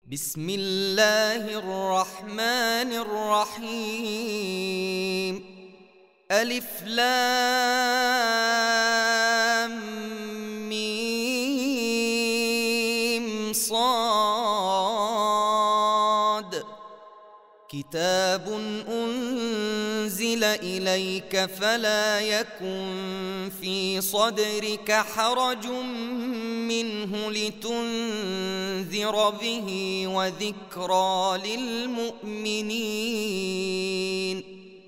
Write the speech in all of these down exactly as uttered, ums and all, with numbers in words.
بسم الله الرحمن الرحيم. ألف لام ميم صاد. كتاب أنزل إليك فلا يكن في صدرك حرج منه لتنذر به وذكرى للمؤمنين.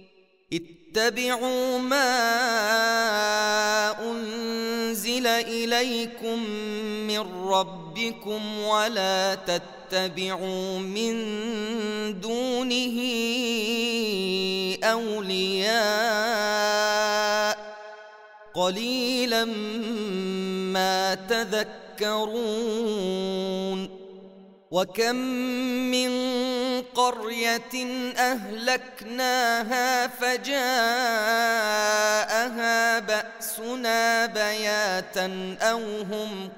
اتبعوا ما أنزل إليكم من ربكم ولا تتبعوا من دونه أولياء قليلا ما تذكرون. وكم من قرية أهلكناها فجاءها بأسنا بياتا أو هم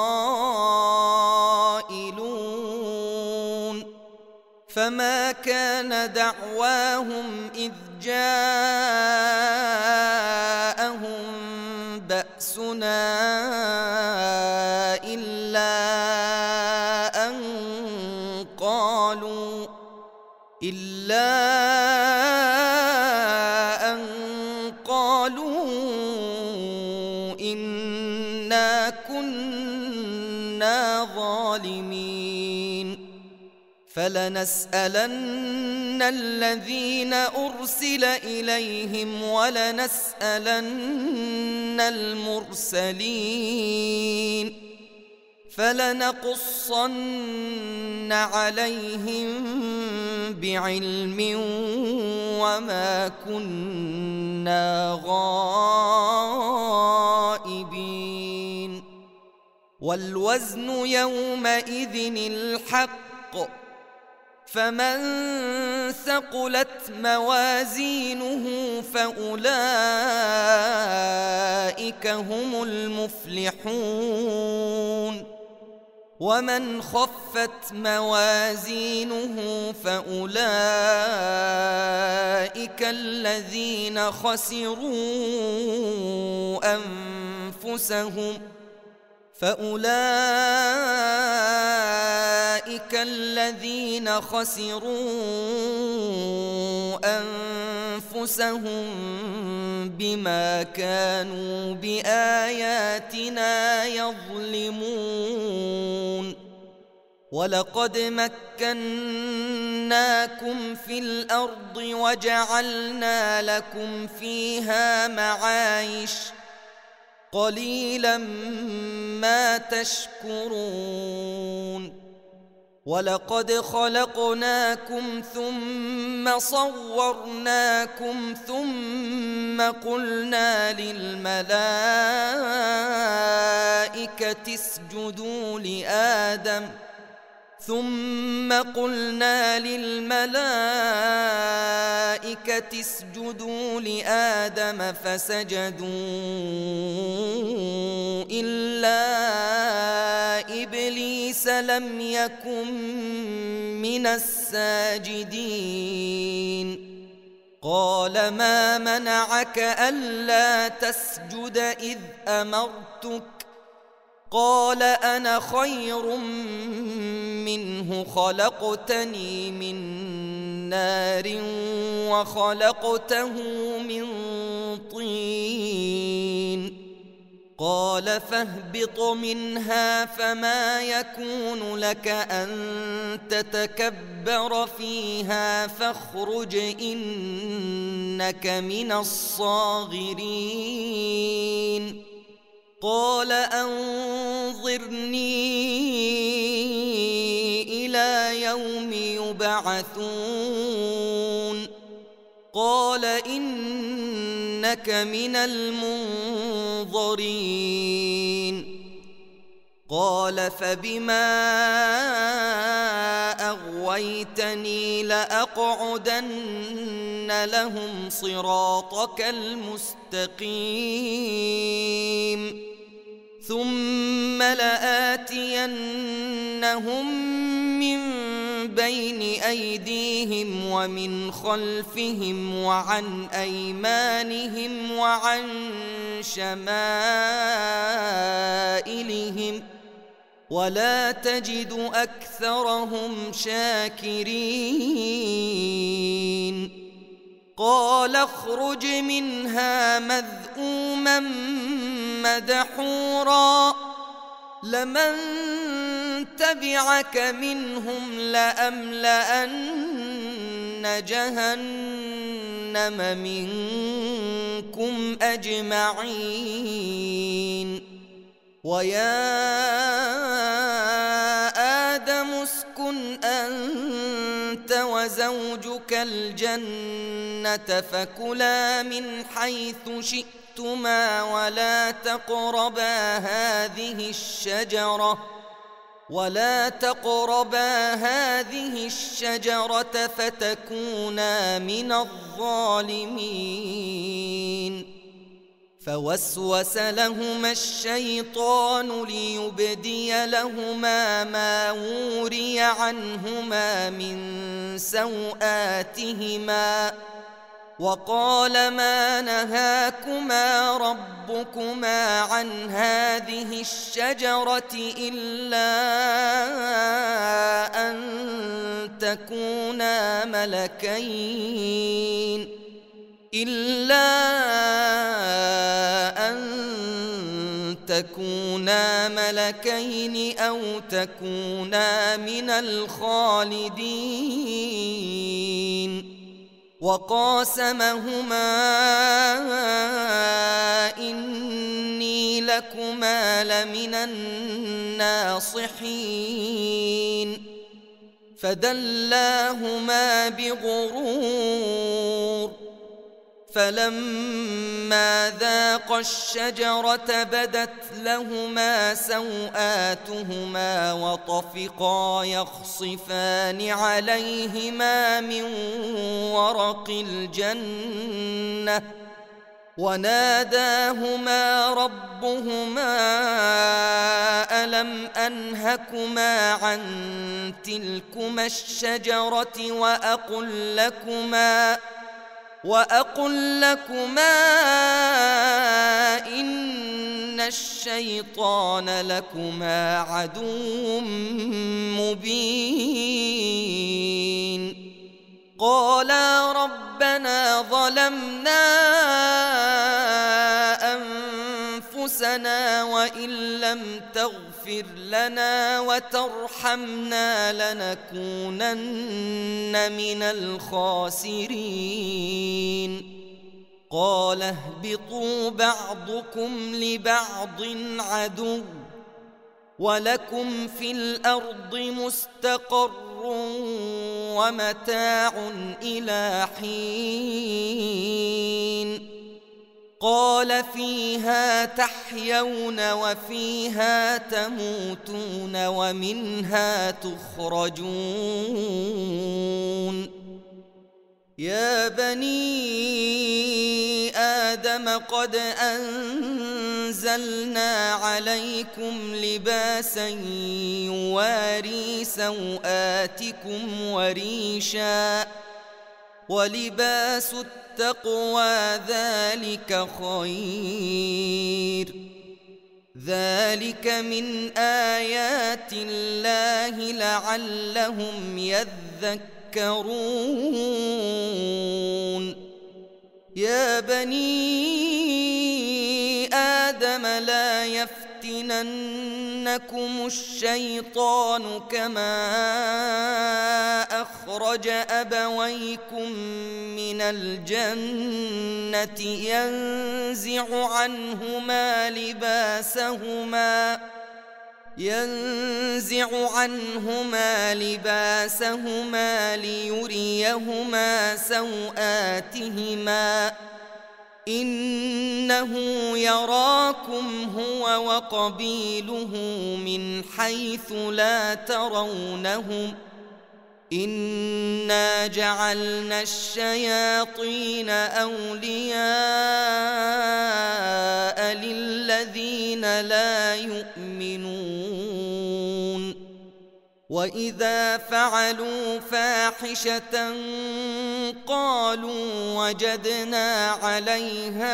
قائلون. فما كان دعواهم إذ جاءهم بأسنا إلا أن قالوا إلا أن قالوا إنا كنا ظالمين. فلنسألن الذين أرسل إليهم ولنسألن المرسلين. فلنقصن عليهم بعلم وما كنا غائبين. والوزن يومئذ الحق. فمن ثقلت موازينه فأولئك هم المفلحون. ومن خفت موازينه فأولئك الذين خسروا أنفسهم فأولئك الذين خسروا أنفسهم بما كانوا بآياتنا يظلمون. ولقد مكناكم في الأرض وجعلنا لكم فيها معايش قليلا ما تشكرون. ولقد خلقناكم ثم صورناكم ثم قلنا للملائكة اسجدوا لآدم ثم قلنا للملائكة اسجدوا لآدم فسجدوا إلا إبليس لم يكن من الساجدين. قال ما منعك ألا تسجد إذ أمرتك؟ قال أنا خير منه خلقتني من نار وخلقته من طين. قال فاهبط منها فما يكون لك أن تتكبر فيها فاخرج إنك من الصاغرين. قال أنظرني إلى يوم يبعثون. قال إنك من المنظرين. قال فبما أغويتني لأقعدن لهم صراطك المستقيم ثم لآتينهم من بين أيديهم ومن خلفهم وعن أيمانهم وعن شمائلهم ولا تجد أكثرهم شاكرين قال اخرج منها مذءوما مدحورا لمن تبعك منهم لأملأن جهنم منكم أجمعين ويا آدم اسكن أنت وزوجك الجنة فكلا من حيث شئتما ولا تقربا هذه الشجرة ولا تقربا هذه الشجرة فتكونا من الظالمين فوسوس لهما الشيطان ليبدي لهما ما وري عنهما من سوآتهما وقال ما نهاكما ربكما عن هذه الشجرة إلا أن تكونا ملكين إلا أن تكونا ملكين أو تكونا من الخالدين وقاسمهما إني لكما لمن الناصحين فدلاهما بغرور فلما ذاقا الشجرة بدت لهما سوآتهما وطفقا يخصفان عليهما من ورق الجنة وناداهما ربهما ألم أنهكما عن تلكما الشجرة وأقل لكما وأقل لكما إن الشيطان لكما عدو مبين قالا ربنا ظلمنا أنفسنا وإن لم تغفر لنا وترحمنا لنكونن من الخاسرين قال اهبطوا بعضكم لبعض عدو ولكم في الأرض مستقر ومتاع إلى حين قال فيها تحيون وفيها تموتون ومنها تخرجون يا بني آدم قد أنزلنا عليكم لباسا يواري سوآتكم وريشا ولباس التقوى ذلك خير ذلك من آيات الله لعلهم يذكرون يا بني آدم لا يفتننكم الشيطان كما أخرج أبويكم من الجنة ينزع عنهما لباسهما ينزع عنهما لباسهما ليريهما سوآتهما إنه يراكم هو وقبيله من حيث لا ترونهم إنا جعلنا الشياطين أولياء للذين لا يؤمنون وإذا فعلوا فاحشة قالوا وجدنا عليها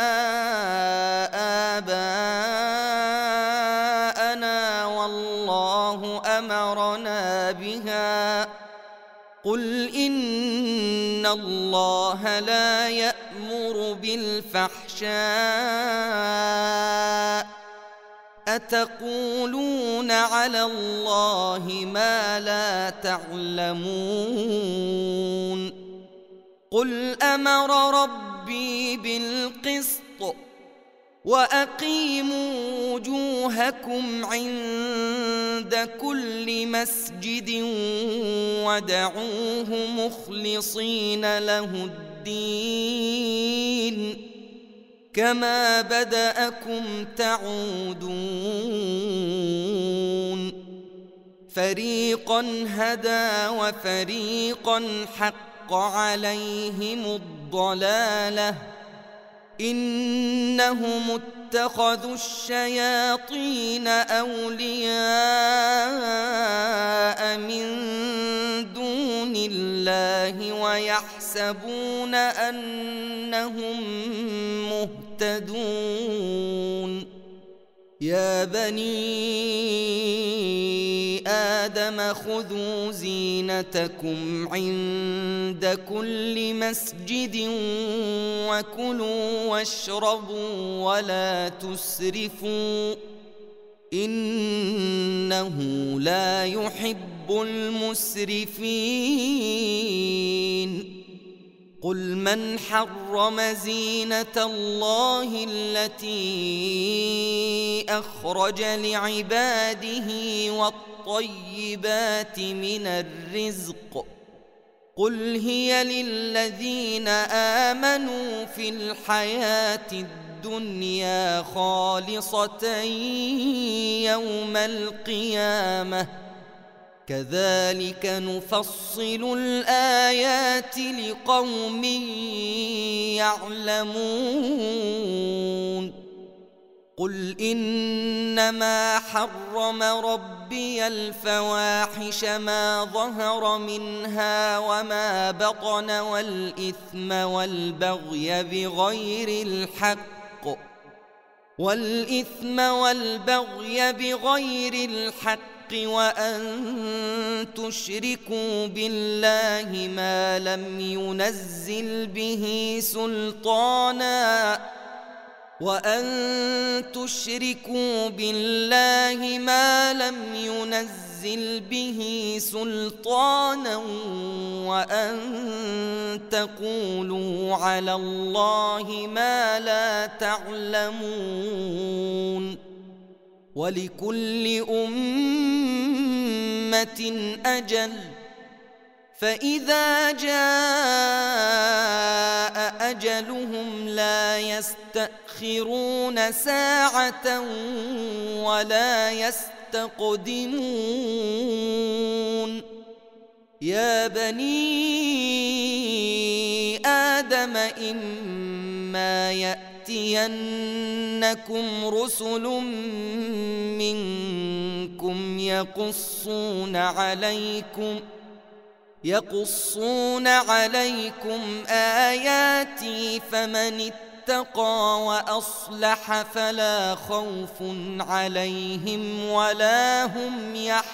آباءنا والله أمرنا بها قل إن الله لا يأمر بالفحشاء أتقولون على الله ما لا تعلمون قل أمر ربي بالقسط وأقيموا وجوهكم عند كل مسجد ودعوه مخلصين له الدين كما بدأكم تعودون فريقا هدى وفريقا حق عليهم الضلالة إنهم اتخذوا الشياطين أولياء من دون الله ويحسبون أنهم مهتدون يا بني آدم خذوا زينتكم عند كل مسجد وكلوا واشربوا ولا تسرفوا إنه لا يحب المسرفين قل من حرم زينة الله التي أخرج لعباده والطيبات من الرزق قل هي للذين آمنوا في الحياة الدنيا خالصة يوم القيامة كذلك نفصل الآيات لقوم يعلمون قل إنما حرم ربي الفواحش ما ظهر منها وما بطن والإثم والبغي بغير الحق والإثم والبغي بغير الحق وأن تشركوا بالله ما لم ينزل به سلطانا وأن تشركوا بالله ما لم ينزل به سلطانا وأن تقولوا على الله ما لا تعلمون ولكل أمة أجل فإذا جاء أجلهم لا يستأخرون ساعة ولا يستقدمون يا بني آدم إما يأتينكم رسل منكم يقصون عليكم يقصون عليكم آياتي فمن اتقى وأصلح فلا خوف عليهم ولا هم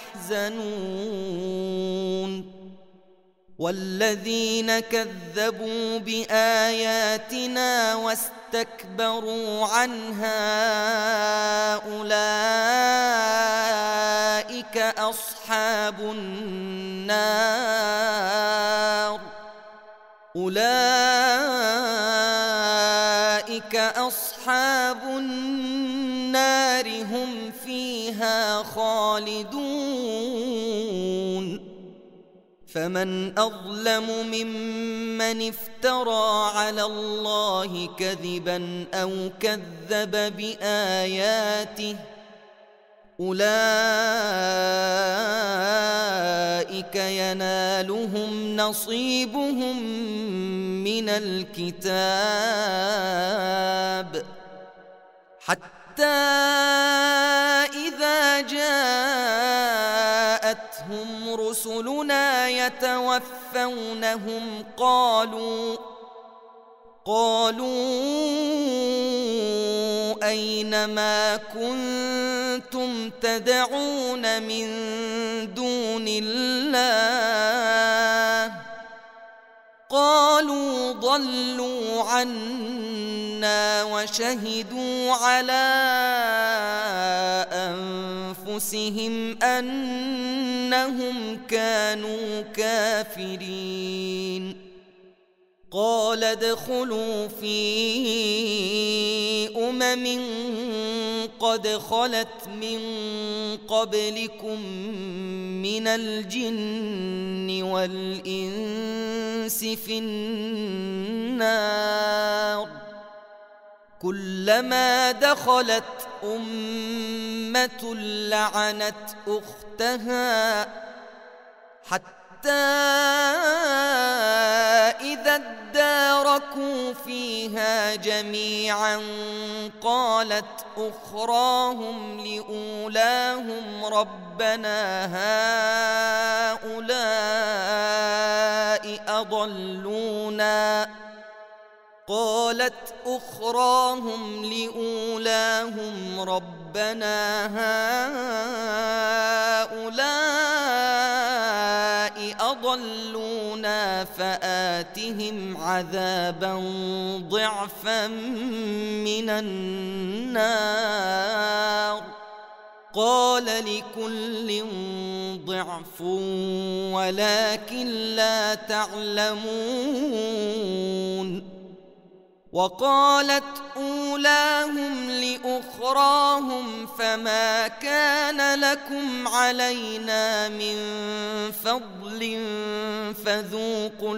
يحزنون والذين كذبوا بآياتنا واستكبروا عنها أولئك أصحاب النار أولئك أصحاب النار هم فيها خالدون فمن أظلم ممن افترى على الله كذبا أو كذب بآياته أولئك ينالهم نصيبهم من الكتاب حتى إذا جاء جاءتهم رسلنا يتوفونهم قالوا قالوا أين ما كنتم تدعون من دون الله قالوا ضلوا عنا وشهدوا على أنفسهم أنهم كانوا كافرين قال ادخلوا في أمم قد خلت من قبلكم من الجن والإنس في النار كلما دخلت أمة لعنت أختها حتى إذا اداركوا فيها جميعا قالت أخراهم لأولاهم ربنا هؤلاء أضلونا قالت أخراهم لأولاهم ربنا هؤلاء أضلونا فآتهم عذابا ضعفا من النار قال لكل ضعف ولكن لا تعلمون وقالت أولاهم لأخراهم فما كان لكم علينا من فضل فذوقوا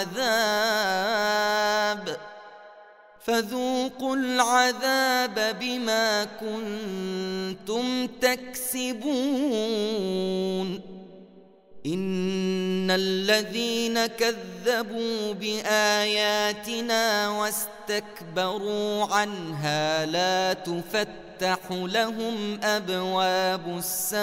العذاب فذوقوا العذاب بما كنتم تكسبون إن الذين كذبوا بآياتنا واستكبروا عنها لا تفتح لهم أبواب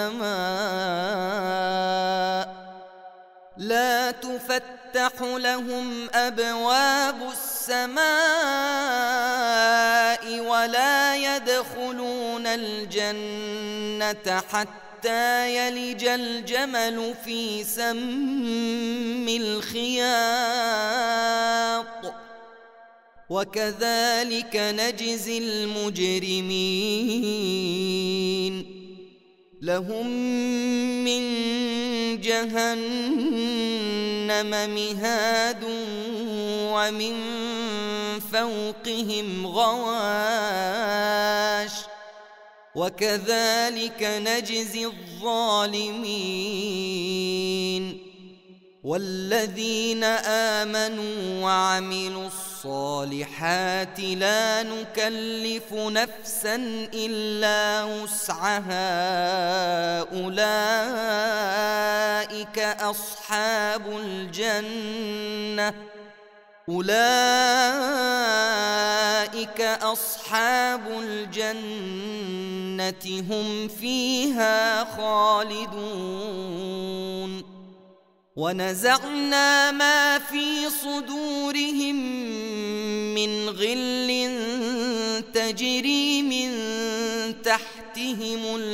السماء لا تفتح لهم أبواب السماء ولا يدخلون الجنة حتى حتى يلج الجمل في سم الخياط وكذلك نجزي المجرمين لهم من جهنم مهاد ومن فوقهم غواش وكذلك نجزي الظالمين والذين آمنوا وعملوا الصالحات لا نكلف نفسا إلا وسعها أولئك أصحاب الجنة أولئك أصحاب الجنة هم فيها خالدون ونزعنا ما في صدورهم من غل تجري من تحتهم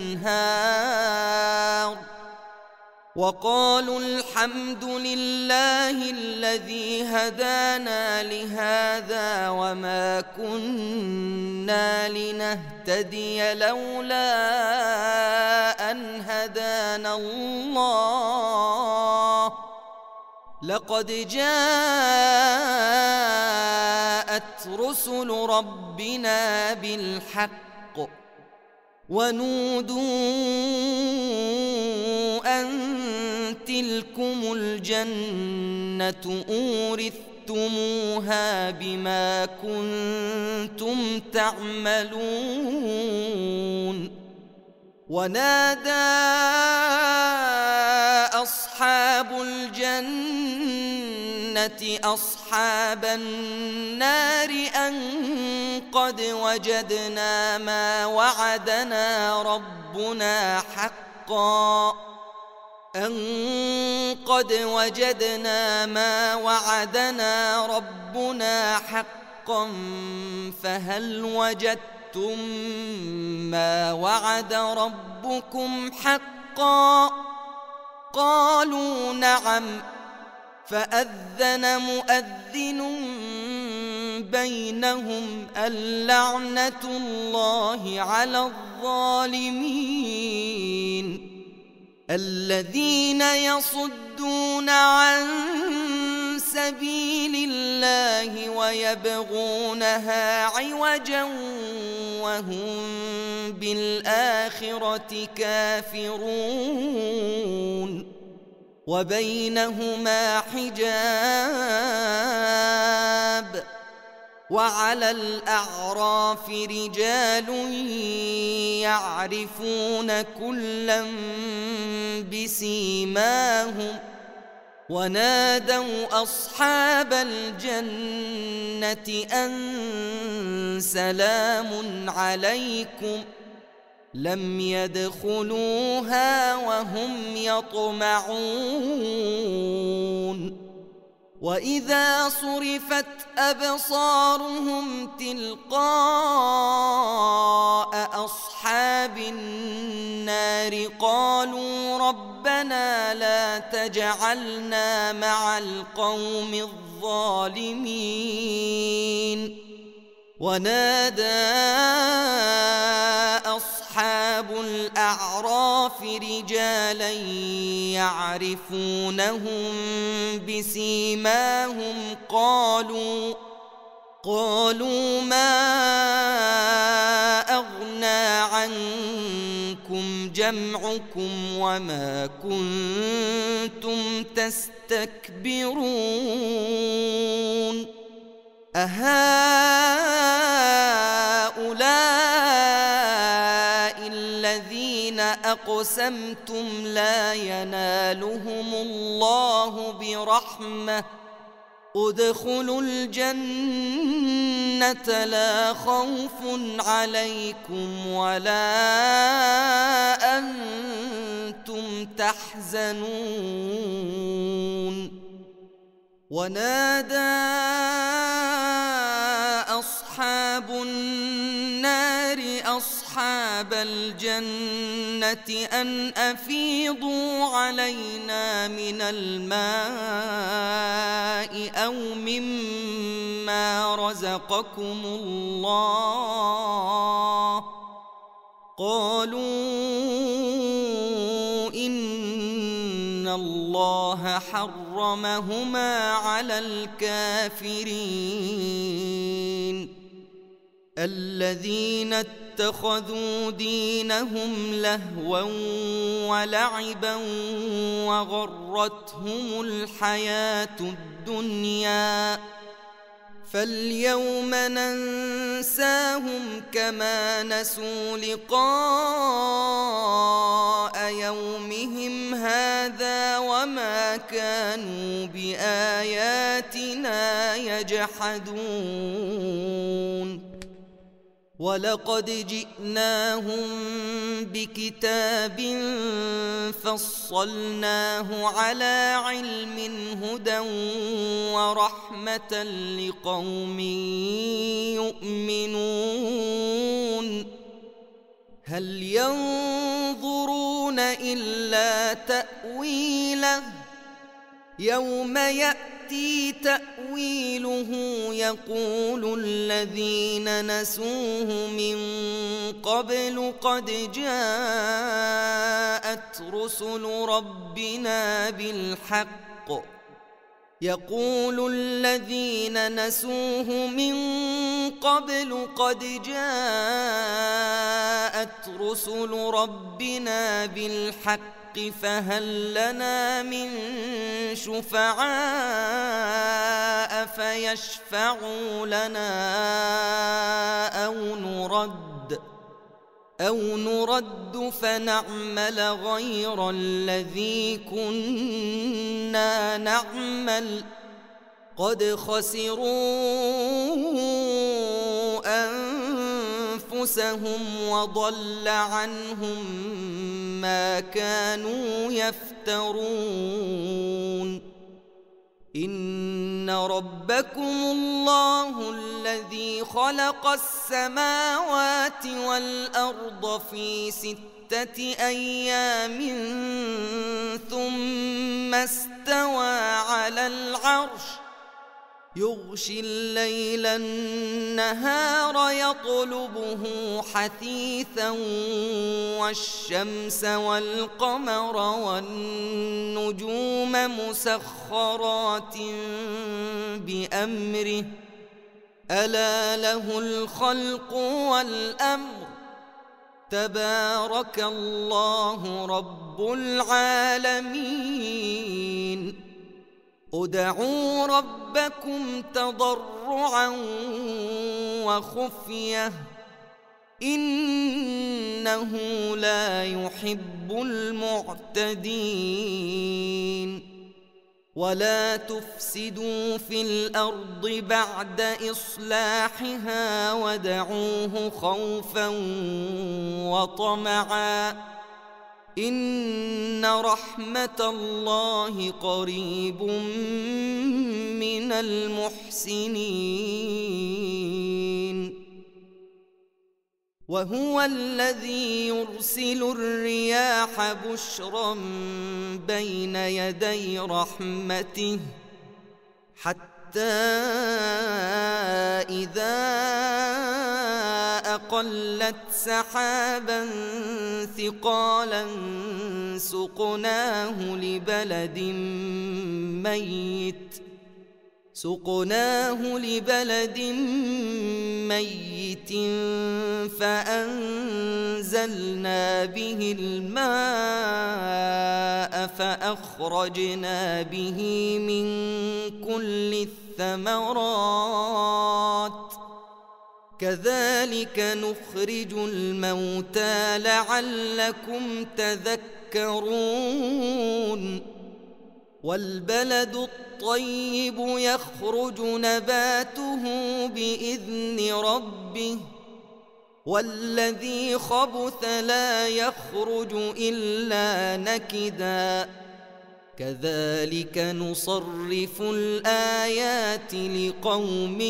الأنهار وقالوا الحمد لله الذي هدانا لهذا وما كنا لنهتدي لولا أن هدانا الله لقد جاءت رسل ربنا بالحق ونودوا أن تلكم الجنة أورثتموها بما كنتم تعملون ونادى أصحاب الجنة أصحاب النار أن قد وجدنا ما وعدنا ربنا حقا أن قد وجدنا ما وعدنا ربنا حقا فهل وجدتم ما وعد ربكم حقا؟ قالوا نعم. فأذن مؤذن بينهم اللعنة الله على الظالمين الذين يصدون عن سبيل الله ويبغونها عوجا وهم بالآخرة كافرون وبينهما حجاب وعلى الأعراف رجال يعرفون كلا بسيماهم ونادوا أصحاب الجنة أن سلام عليكم لم يدخلوها وهم يطمعون وإذا صرفت أبصارهم تلقاء أصحاب النار قالوا ربنا لا تجعلنا مع القوم الظالمين ونادى أصحاب الأعراف رجالا يعرفونهم بسيماهم قالوا قالوا ما أغنى عنكم جمعكم وما كنتم تستكبرون أهؤلاء الذين أقسمتم لا ينالهم الله برحمة ادخلوا الجنة لا خوف عليكم ولا أنتم تحزنون ونادى أصحاب النار أصحاب الجنة أن أفيضوا علينا من الماء أو مما رزقكم الله قالوا إن الله حرمهما على الكافرين الذين اتخذوا دينهم لهوا ولعبا وغرتهم الحياة الدنيا فاليوم ننساهم كما نسوا لقاء يومهم هذا وما كانوا بآياتنا يجحدون ولقد جئناهم بكتاب فصلناه على علم هدى ورحمة لقوم يؤمنون هل ينظرون إلا تأويله يوم يأتي تأويله يقول الذين نسوه من قبل قد جاءت رسل ربنا بالحق يقول الذين نسوه من قبل قد جاءت رسل ربنا بالحق فهل لنا من شفعاء فيشفعوا لنا أو نرد أو نرد فنعمل غير الذي كنا نعمل قد خسروا أنفسهم وضل عنهم ما كانوا يفترون إن ربكم الله الذي خلق السماوات والأرض في ستة أيام ثم استوى على العرش يغشي الليل النهار يطلبه حثيثا والشمس والقمر والنجوم مسخرات بأمره ألا له الخلق والأمر تبارك الله رب العالمين ادعوا ربكم تضرعا وخفية إنه لا يحب المعتدين ولا تفسدوا في الأرض بعد إصلاحها وادعوه خوفا وطمعا إن رحمة الله قريب من المحسنين وهو الذي يرسل الرياح بشرا بين يدي رحمته حتى إذا أقلت سحابا ثقالا سقناه لبلد ميت سقناه لبلد ميت فأنزلنا به الماء فأخرجنا به من كل الثمرات كذلك نخرج الموتى لعلكم تذكرون والبلد الطيب يخرج نباته بإذن ربه والذي خبث لا يخرج إلا نكدا كذلك نصرف الآيات لقوم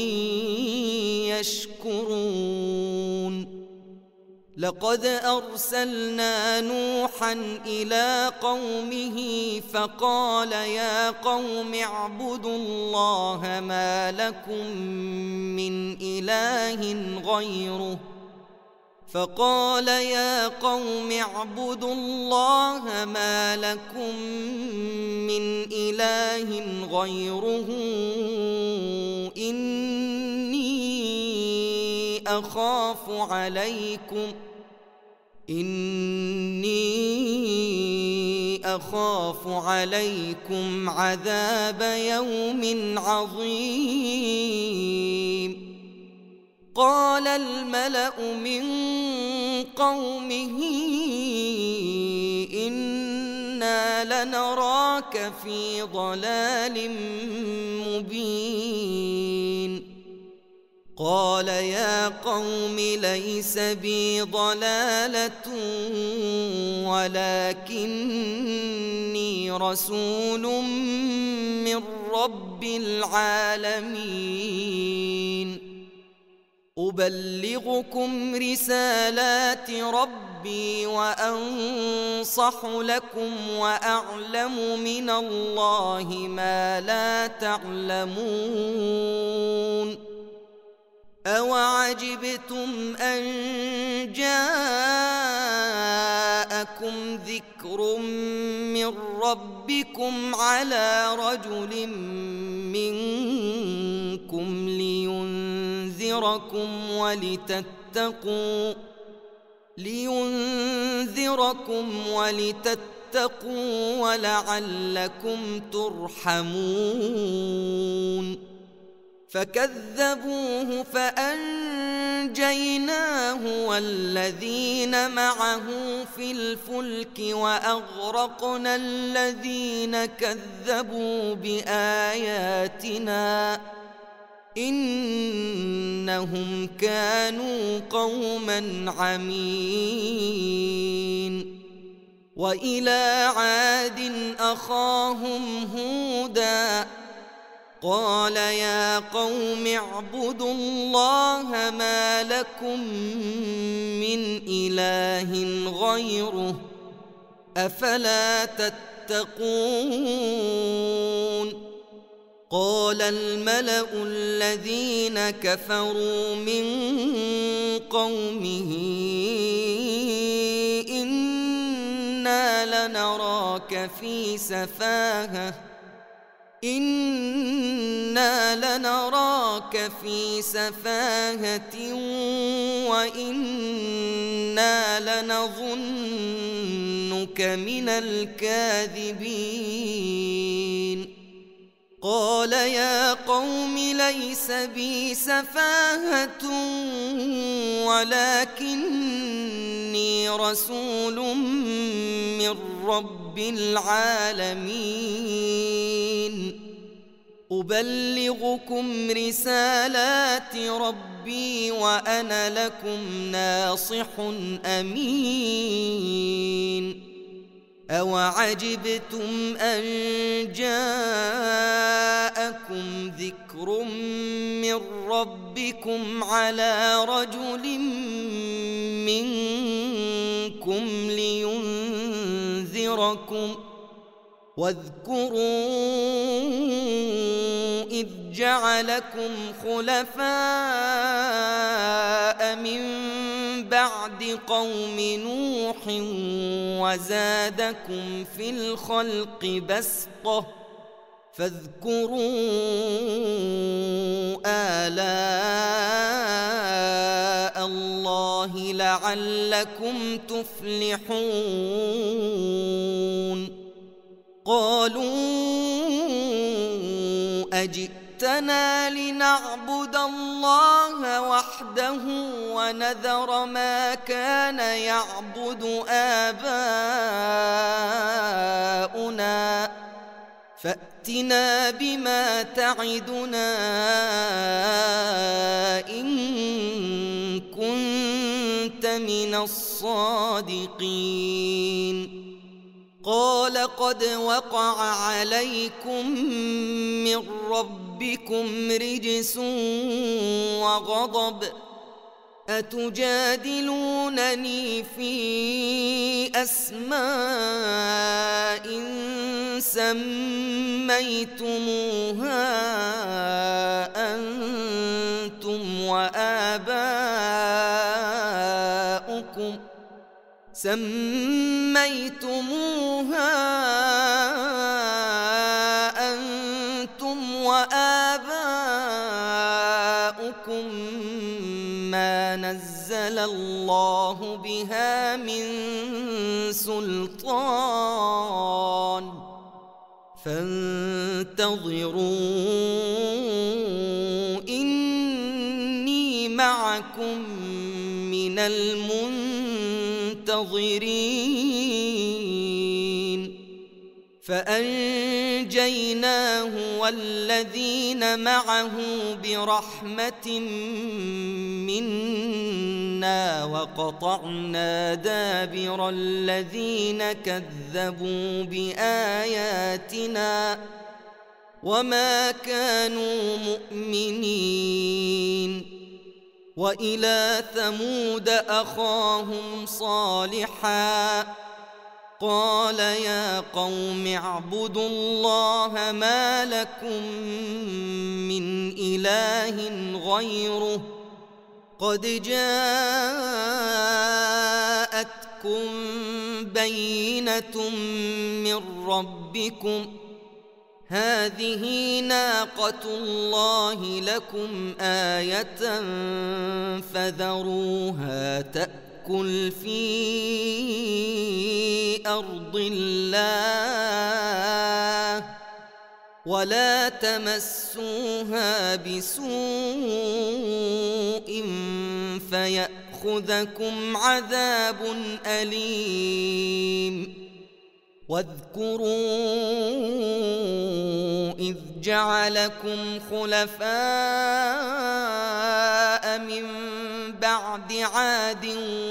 يشكرون لقد أرسلنا نوحا إلى قومه فقال يا قوم اعبدوا الله ما لكم من إله غيره فقال يا قوم اعبدوا الله ما لكم من إله غيره إني أخاف عليكم إني أخاف عليكم عذاب يوم عظيم قال الملأ من قومه إنا لنراك في ضلال مبين قال يا قوم ليس بي ضلالة ولكني رسول من رب العالمين أبلغكم رسالات ربي وأنصح لكم وأعلم من الله ما لا تعلمون أوعجبتم أن جاءكم ذكر من ربكم على رجل منكم لينذركم ولتتقوا لينذركم ولتتقوا ولعلكم ترحمون فكذبوه فأنجيناه والذين معه في الفلك وأغرقنا الذين كذبوا بآياتنا إنهم كانوا قوما عمين وإلى عاد أخاهم هودا قال يا قوم اعبدوا الله ما لكم من إله غيره أفلا تتقون قال الملأ الذين كفروا من قومه إنا لنراك في سفاهة إنا لنراك في سفاهة وإنا لنظنك من الكاذبين قال يا قوم ليس بي سفاهة ولكني رسول من رب العالمين أبلغكم رسالات ربي وأنا لكم ناصح أمين أوعجبتم أن جاءكم ذكر من ربكم على رجل منكم لينذركم واذكروا إذ جعلكم خلفاء من بعد قوم نوح وزادكم في الخلق بسطة فاذكروا آلاء الله لعلكم تفلحون قالوا أجئتنا لنعبد الله وحده ونذر ما كان يعبد آباؤنا فأتنا بما تعدنا إن كنت من الصادقين قال قد وقع عليكم من ربكم رجس وغضب أتجادلونني في أسماء سميتموها أنتم وآباؤكم سميتموها أنتم وآباؤكم ما نزل الله بها من سلطان فانتظروا إني معكم من المنتظرين فأنجيناه والذين معه برحمة منا وقطعنا دابر الذين كذبوا بآياتنا وما كانوا مؤمنين وإلى ثمود أخاهم صالحا قال يا قوم اعبدوا الله ما لكم من إله غيره قد جاءتكم بينة من ربكم هذه ناقة الله لكم آية فذروها تأكل في أرض الله ولا تمسوها بسوء فيأخذكم عذاب أليم واذكروا إذ جعلكم خلفاء من بعد بعد عاد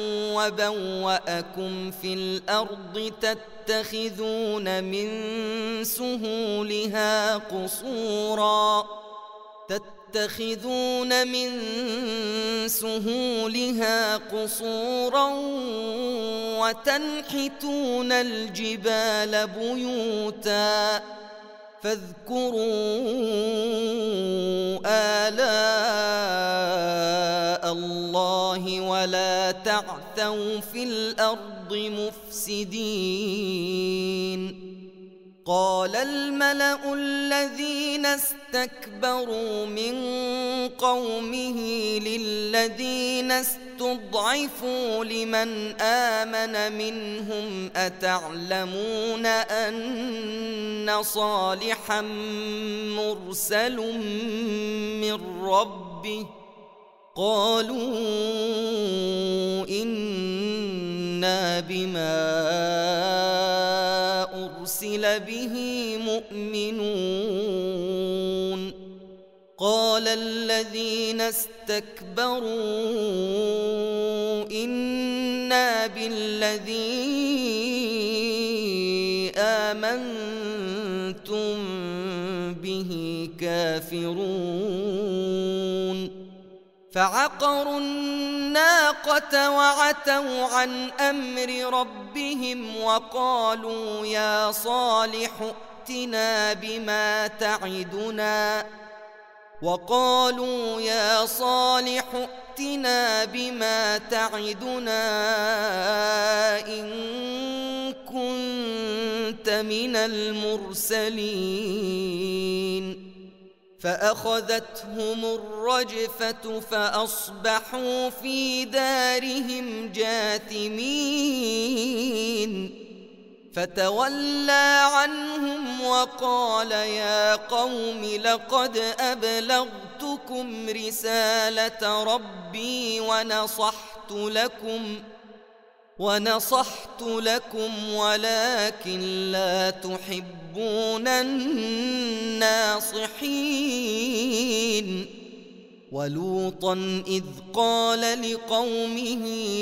وبوأكم في الأرض تتخذون من سهولها قصورا تتخذون من سهولها قصورا وتنحتون الجبال بيوتا فاذكروا آلاء الله ولا تعثوا في الأرض مفسدين. قال الملأ الذين استكبروا من قومه للذين استضعفوا لمن آمن منهم أتعلمون أن صالحا مرسل من ربه قالوا إنا بما أرسل به مؤمنون. قال الذين استكبروا إنا بالذي آمنتم به كافرون. فعقروا الناقة وعتوا عن أمر ربهم وقالوا يا صالح ائتنا بما تعدنا وقالوا يا صالح ائتنا بما تعدنا إن كنت من المرسلين. فأخذتهم الرجفة فأصبحوا في دارهم جاثمين. فتولى عنهم وقال يا قوم لقد أبلغتكم رسالة ربي ونصحت لكم ونصحت لكم ولكن لا تحبون الناصحين. ولوطا إذ قال لقومه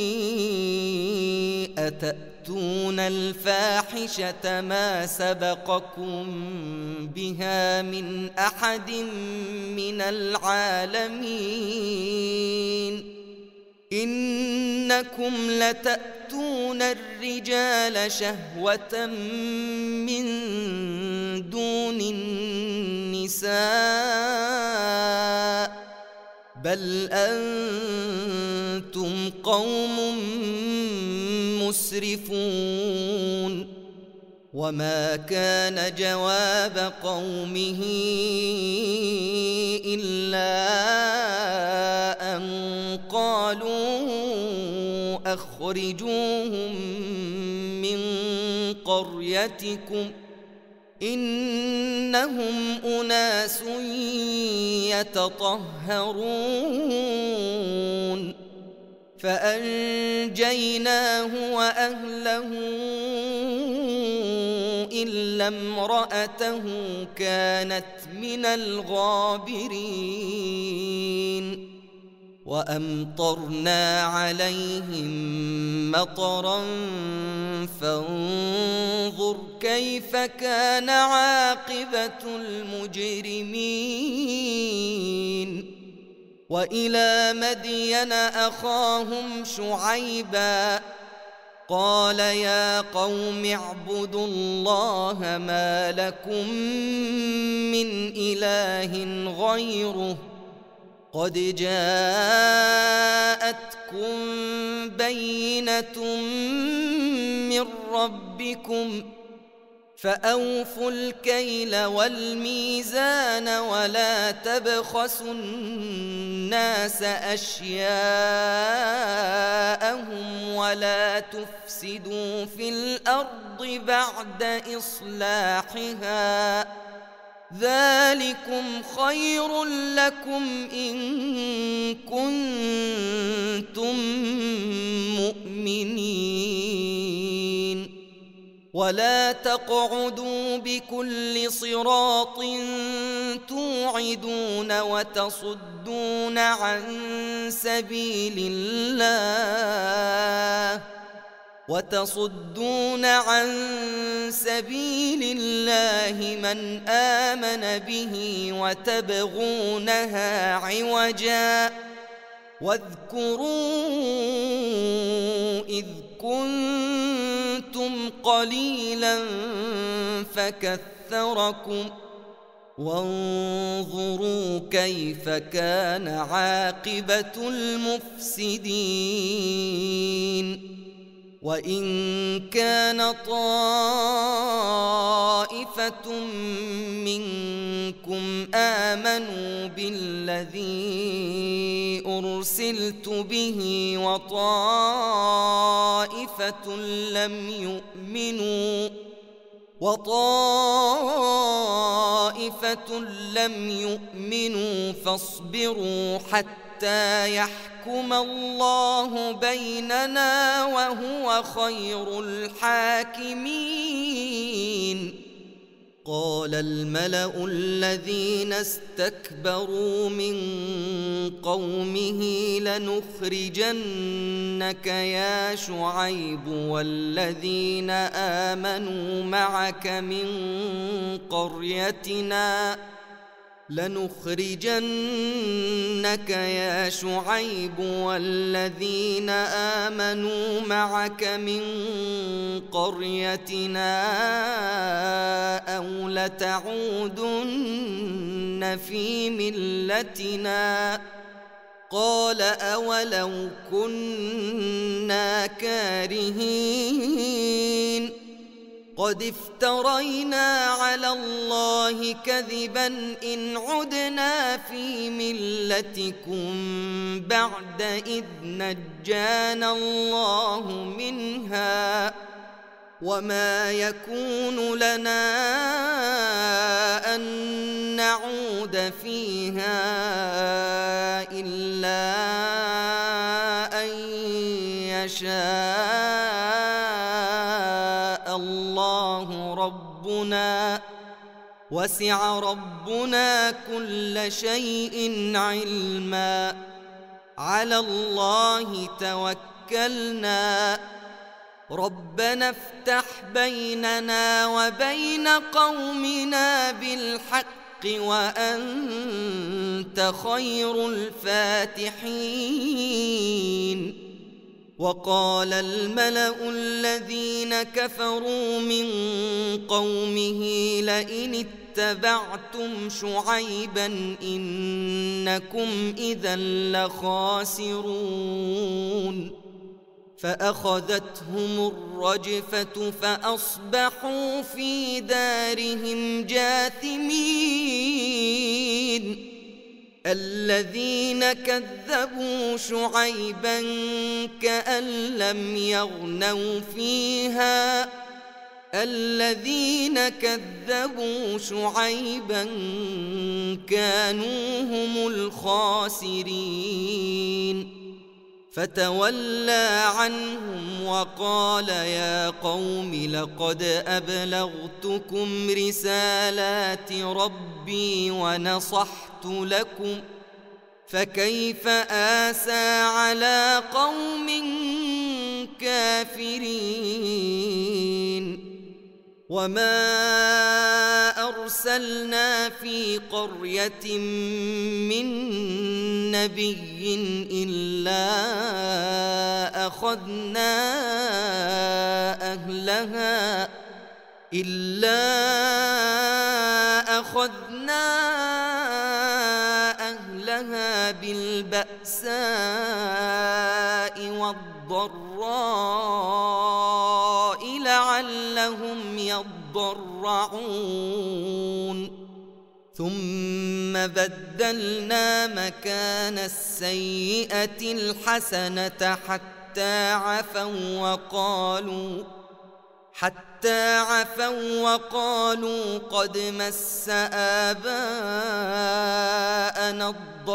أتأتون الفاحشة ما سبقكم بها من أحد من العالمين إنكم لتأتون الرجال شهوة من دون النساء بل أنتم قوم مسرفون. وما كان جواب قومه إلا أن قالوا أخرجوهم من قريتكم إنهم أناس يتطهرون. فأنجيناه وأهله إلا امرأته كانت من الغابرين. وأمطرنا عليهم مطرا فانظر كيف كان عاقبة المجرمين. وإلى مدين أخاهم شعيبا قال يا قوم اعبدوا الله ما لكم من إله غيره قد جاءتكم بينة من ربكم فأوفوا الكيل والميزان ولا تبخسوا الناس أشياءهم ولا تفسدوا في الأرض بعد إصلاحها ذلكم خير لكم إن كنتم مؤمنين. ولا تقعدوا بكل صراط توعدون وتصدون عن سبيل الله وتصدون عن سبيل الله من آمن به وتبغونها عوجا واذكروا إذ كنتم قليلا فكثركم وانظروا كيف كان عاقبة المفسدين وإن كان طائفة منكم آمنوا بالذي أرسلت به وطائفة لم يؤمنوا وطائفة لم يؤمنوا فاصبروا حتى يحكم الله بيننا وهو خير الحاكمين. قال الملأ الذين استكبروا من قومه لنخرجنك يا شعيب والذين آمنوا معك من قريتنا لنخرجنك يا شعيب والذين آمنوا معك من قريتنا أو لتعودن في ملتنا قال أولو كنا كارهين قد افترينا على الله كذبا إن عدنا في ملتكم بعد إذ نجانا الله منها وما يكون لنا أن نعود فيها إلا أن يشاء الله ربنا وسع ربنا كل شيء علما على الله توكلنا ربنا افتح بيننا وبين قومنا بالحق وأنت خير الفاتحين. وقال الملأ الذين كفروا من قومه لئن اتبعتم شعيبا إنكم إذا لخاسرون فأخذتهم الرجفة فأصبحوا في دارهم جاثمين. الذين كذبوا شعيبا كأن لم يغنوا فيها الذين كذبوا شعيبا كانوا هم الخاسرين فتولى عنهم وقال يا قوم لقد أبلغتكم رسالات ربي ونصحت لكم فكيف آسى على قوم كافرين. وما أرسلنا في قرية من نبي إلا أخذنا أهلها إلا أخذنا أهلها بالبأساء والضراء لعلهم يضرعون ثم بدلنا مكان السيئة الحسنة حتى عفوا وقالوا حتى عفوا وقالوا قد مس آباءنا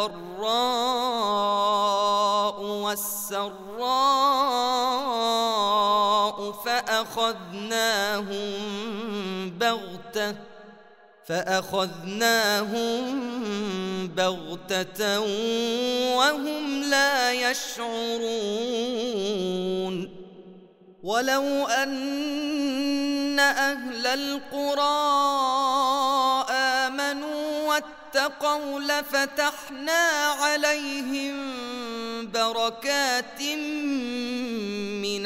الضراء والسراء فأخذناهم بغتة فأخذناهم بغتة وهم لا يشعرون ولو أن أهل القرى آمنوا واتقوا لفتحنا عليهم بركات من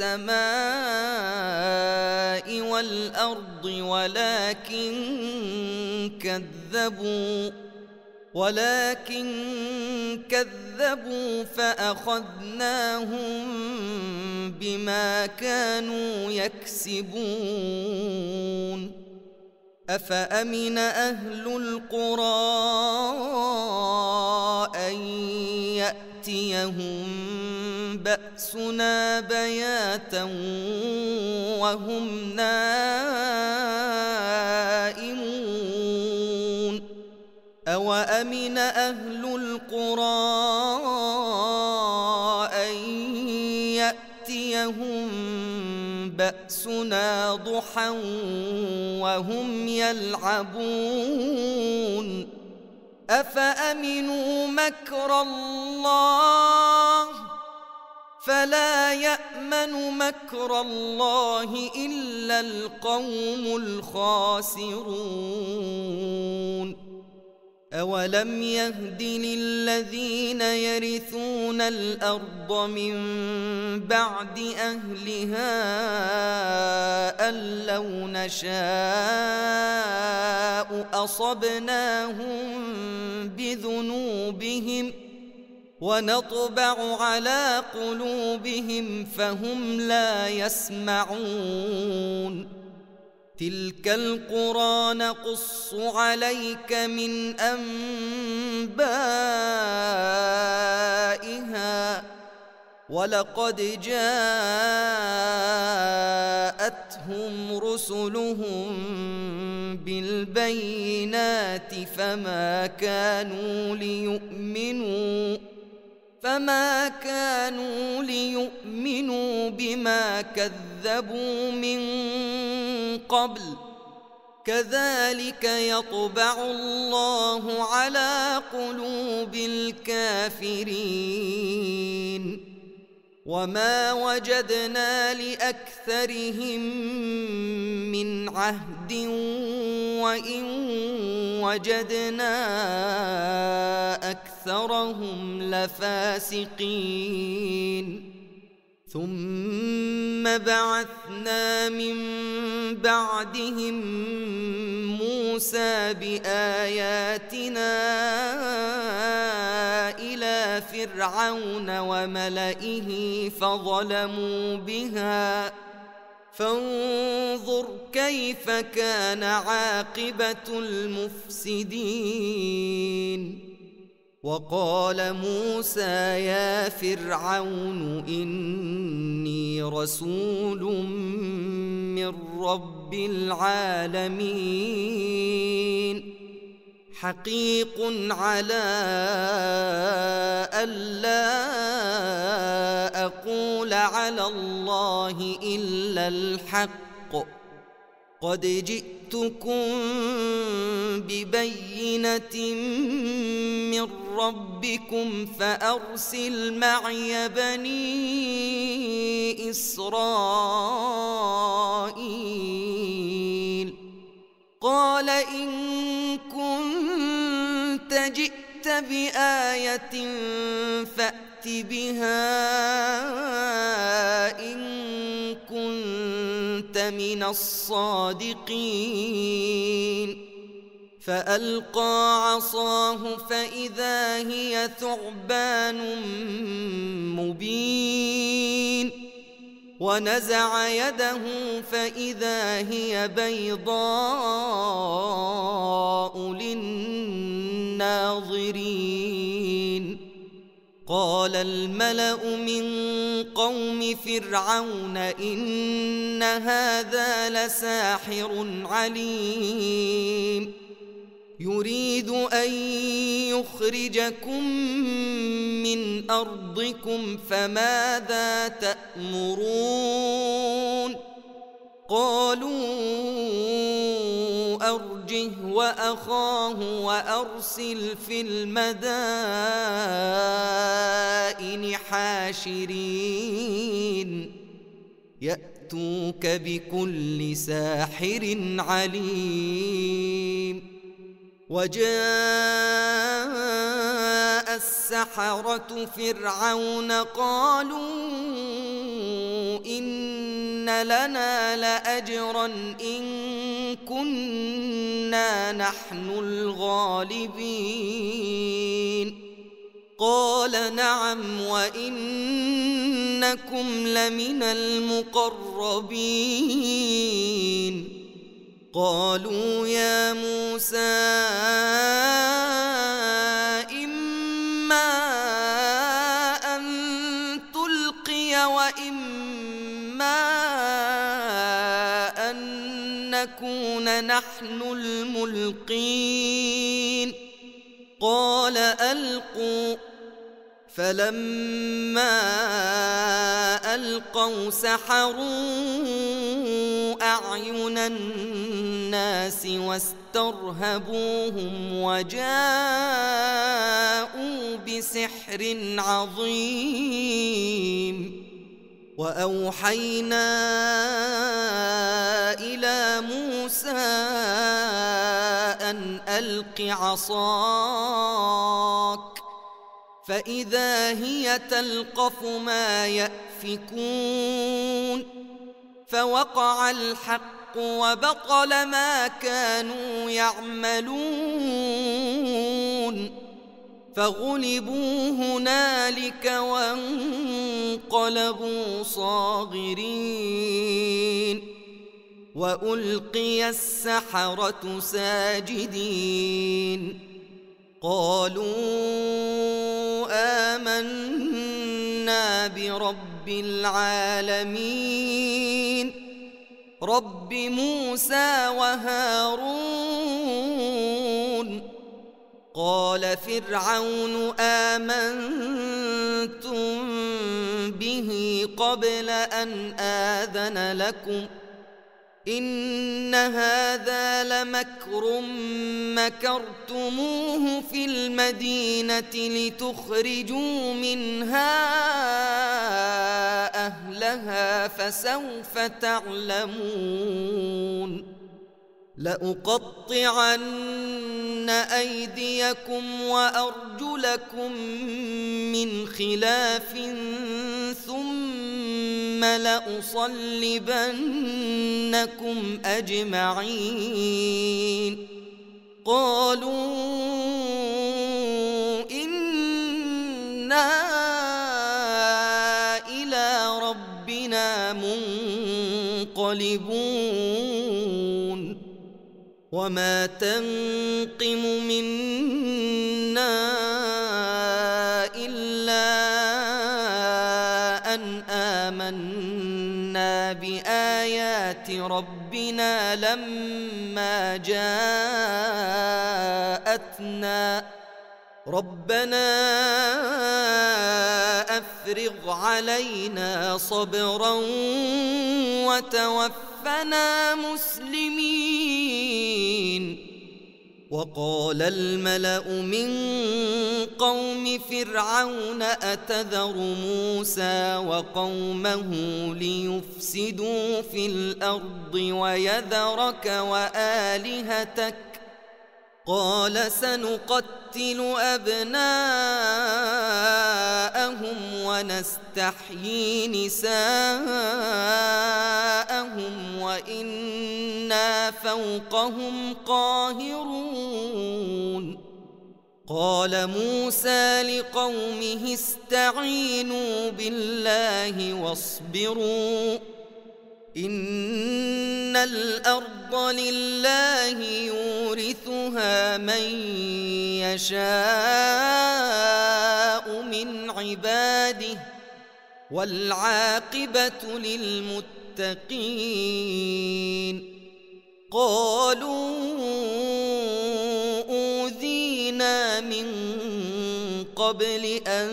السماء والأرض ولكن كذبوا ولكن كذبوا فأخذناهم بما كانوا يكسبون أفأمن أهل القرى أن يأتيهم بأسنا بياتا وهم نائمون أوأمن أهل القرى أن يأتيهم بأسنا ضحى وهم يلعبون أفأمنوا مكر الله فلا يأمن مكر الله إلا القوم الخاسرون أولم يهد للذين يرثون الأرض من بعد أهلها أن لو نشاء أصبناهم بذنوبهم ونطبع على قلوبهم فهم لا يسمعون تلك القرى نقص عليك من أنبائها ولقد جاءتهم رسلهم بالبينات فما كانوا ليؤمنوا فما كانوا ليؤمنوا بما كذبوا من قبل كذلك يطبع الله على قلوب الكافرين وما وجدنا لأكثرهم من عهد وإن وجدنا أكثرهم لفاسقين ثم بعثنا من بعدهم موسى بآياتنا إلى فرعون وملئه فظلموا بها فانظر كيف كان عاقبة المفسدين وقال موسى يا فرعون إني رسول من رب العالمين حقيق على ألا أقول على الله إلا الحق قد جئتكم ببينة من ربكم فأرسل معي بني إسرائيل قال إن كنت جئت بآية فأت بها إن كنت من الصادقين فألقى عصاه فإذا هي ثعبان مبين ونزع يده فإذا هي بيضاء للناظرين قال الملأ من قوم فرعون إن هذا لساحر عليم يريد أن يخرجكم من أرضكم فماذا تأمرون قالوا أرجه وأخاه وأرسل في المدائن حاشرين يأتوك بكل ساحر عليم وجاء السحرة فرعون قالوا إن لنا لأجرا إن كنا نحن الغالبين قال نعم وإنكم لمن المقربين قالوا يا موسى إما أن تلقي وإما أن نكون نحن الملقين قال ألقوا فلما ألقوا سحروا أعين الناس واسترهبوهم وجاءوا بسحر عظيم وأوحينا إلى موسى أن ألق عصاك فإذا هي تلقف ما يأفكون فوقع الحق وبطل ما كانوا يعملون فغلبوا هنالك وانقلبوا صاغرين وألقي السحرة ساجدين قالوا آمنا برب العالمين رب موسى وهارون قال فرعون آمنتم به قبل أن آذن لكم إن هذا لمكر مكرتموه في المدينة لتخرجوا منها أهلها فسوف تعلمون لأقطعن أيديكم وأرجلكم من خلاف ثم لأصلبنكم أجمعين قالوا إنا إلى ربنا منقلبون وما تنقم منا إلا أن آمنا بآيات ربنا لما جاءتنا ربنا أفرغ علينا صبرا وتوفنا مسلمين وقال الملأ من قوم فرعون أتذر موسى وقومه ليفسدوا في الأرض ويذرك وآلهتك قال سنقتل أبناءهم ونستحيي نساءهم وإنا فوقهم قاهرون قال موسى لقومه استعينوا بالله واصبروا إن الأرض لله يورثها من يشاء من عباده والعاقبة للمتقين. قالوا أوذينا من قبل أن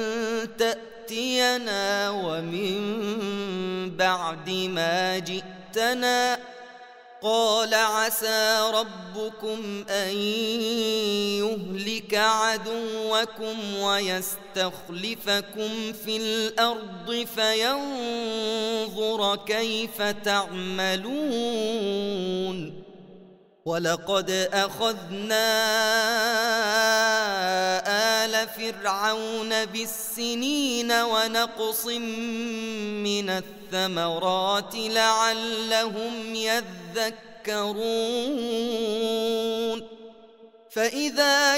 تأتينا ومن بعد ما جئتنا. قال عسى ربكم أن يهلك عدوكم ويستخلفكم في الأرض فينظر كيف تعملون. ولقد أخذنا آل فرعون بالسنين ونقص من الثمرات لعلهم يذكرون. فإذا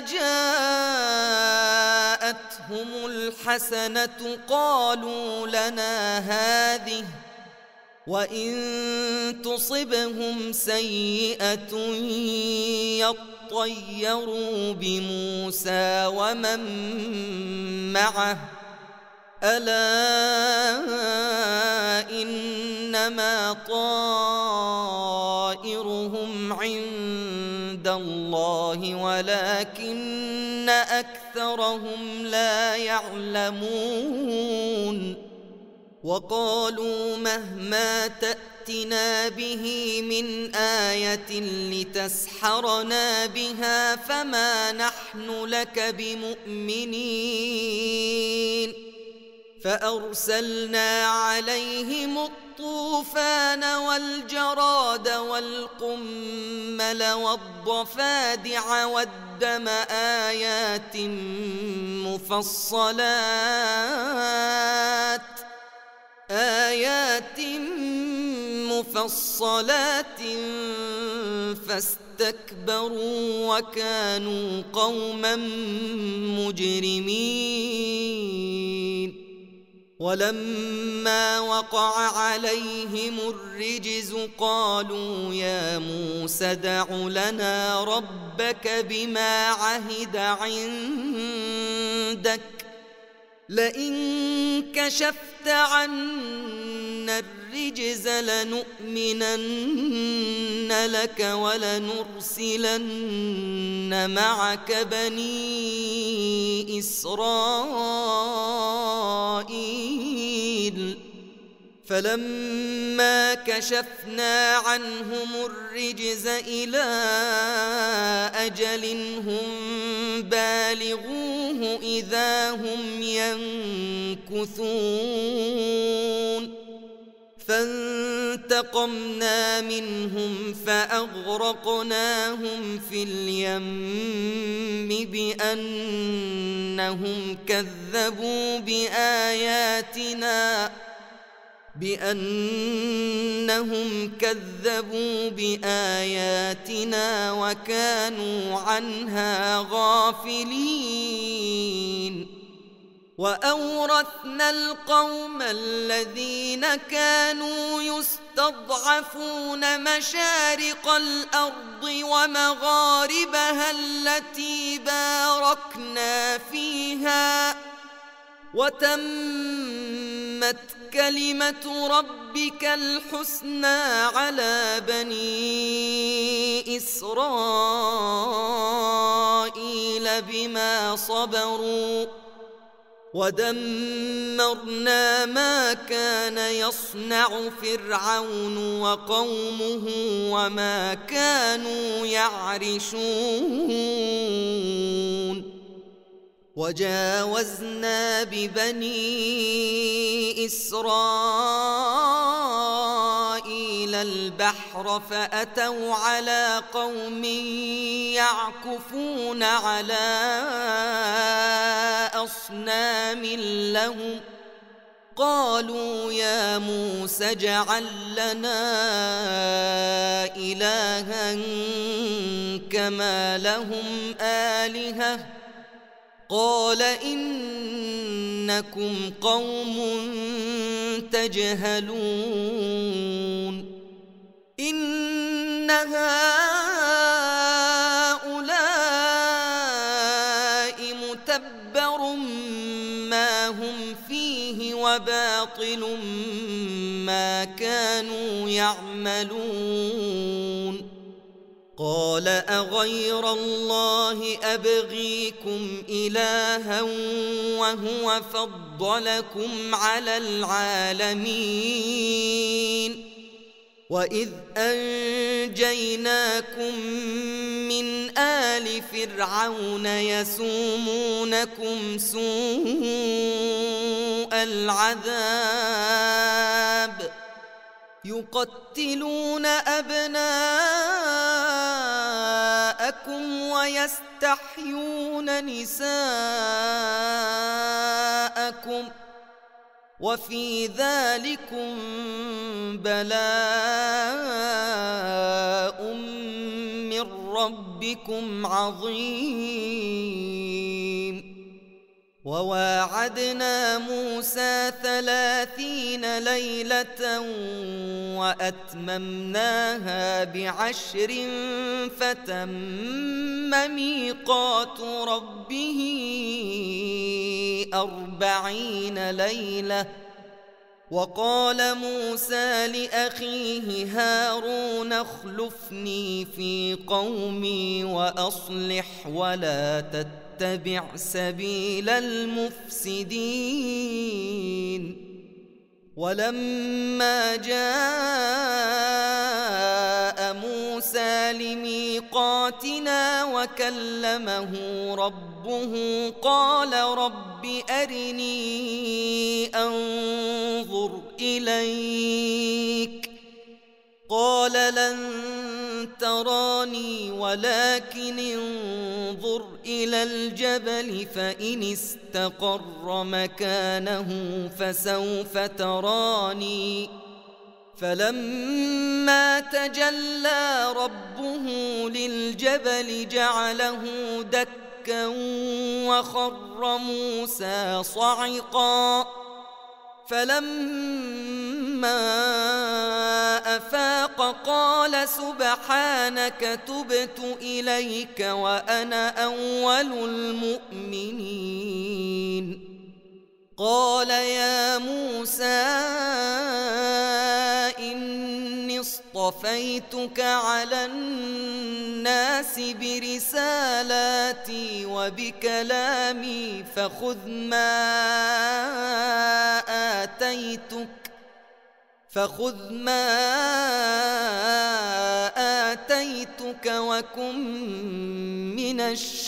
جاءتهم الحسنة قالوا لنا هذه، وإن تصبهم سيئة يطيروا بموسى ومن معه ألا إنما طائرهم عند الله ولكن أكثرهم لا يعلمون. وقالوا مهما تأتنا به من آية لتسحرنا بها فما نحن لك بمؤمنين. فأرسلنا عليهم الطوفان والجراد والقمل والضفادع والدم آيات مفصلات آيات مفصلات فاستكبروا وكانوا قوما مجرمين. ولما وقع عليهم الرجز قالوا يا موسى ادع لنا ربك بما عهد عندك لئن كشفت عنا الرجز لنؤمنن لك ولنرسلن معك بني إسرائيل. فلما كشفنا عنهم الرجز إلى أجل هم بالغوه إذا هم ينكثون. فانتقمنا منهم فأغرقناهم في اليم بأنهم كذبوا بآياتنا بأنهم كذبوا بآياتنا وكانوا عنها غافلين. وأورثنا القوم الذين كانوا يستضعفون مشارق الأرض ومغاربها التي باركنا فيها وتمت كلمة ربك الحسنى على بني إسرائيل بما صبروا ودمرنا ما كان يصنع فرعون وقومه وما كانوا يعرشون. وجاوزنا ببني إسرائيل البحر فأتوا على قوم يعكفون على أصنام لهم قالوا يا موسى اجعل لنا إلها كما لهم آلهة قال إنكم قوم تجهلون. إن هؤلاء متبر ما وباطل ما كانوا يعملون. قال أغير الله أبغيكم إلها وهو فضلكم على العالمين وإذ أنجيناكم من آل فرعون يسومونكم سوء العذاب يقتلون أبناءكم ويستحيون نساءكم وفي ذلكم بلاء من ربكم عظيم. وواعدنا موسى ثلاثين ليلة وأتممناها بعشر فتم ميقات ربه أربعين ليلة. وقال موسى لأخيه هارون اخلفني في قومي وأصلح ولا تتبع سبيل المفسدين. ولما جاء موسى لميقاتنا وكلمه ربه قال رب أرني أنظر إليك قال لن تراني ولكن انظر إلى الجبل فإن استقر مكانه فسوف تراني. فلما تجلى ربه للجبل جعله دكا وخر موسى صعقا. فلما أفاق قال سبحانك تبت إليك وأنا أول المؤمنين. قال يا موسى إني اصطفيتك على الناس برسالاتي وبكلامي فخذ ما آتيتك فخذ ما آتيتك وكن من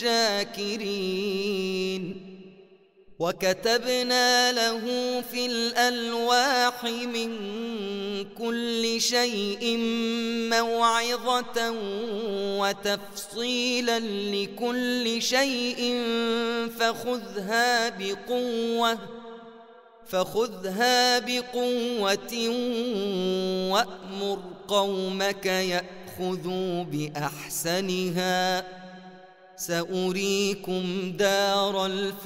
الشاكرين. وكتبنا له في الألواح من كل شيء موعظة وتفصيلا لكل شيء فخذها بقوة فخذها بقوة وأمر قومك يأخذوا بأحسنها سأريكم دار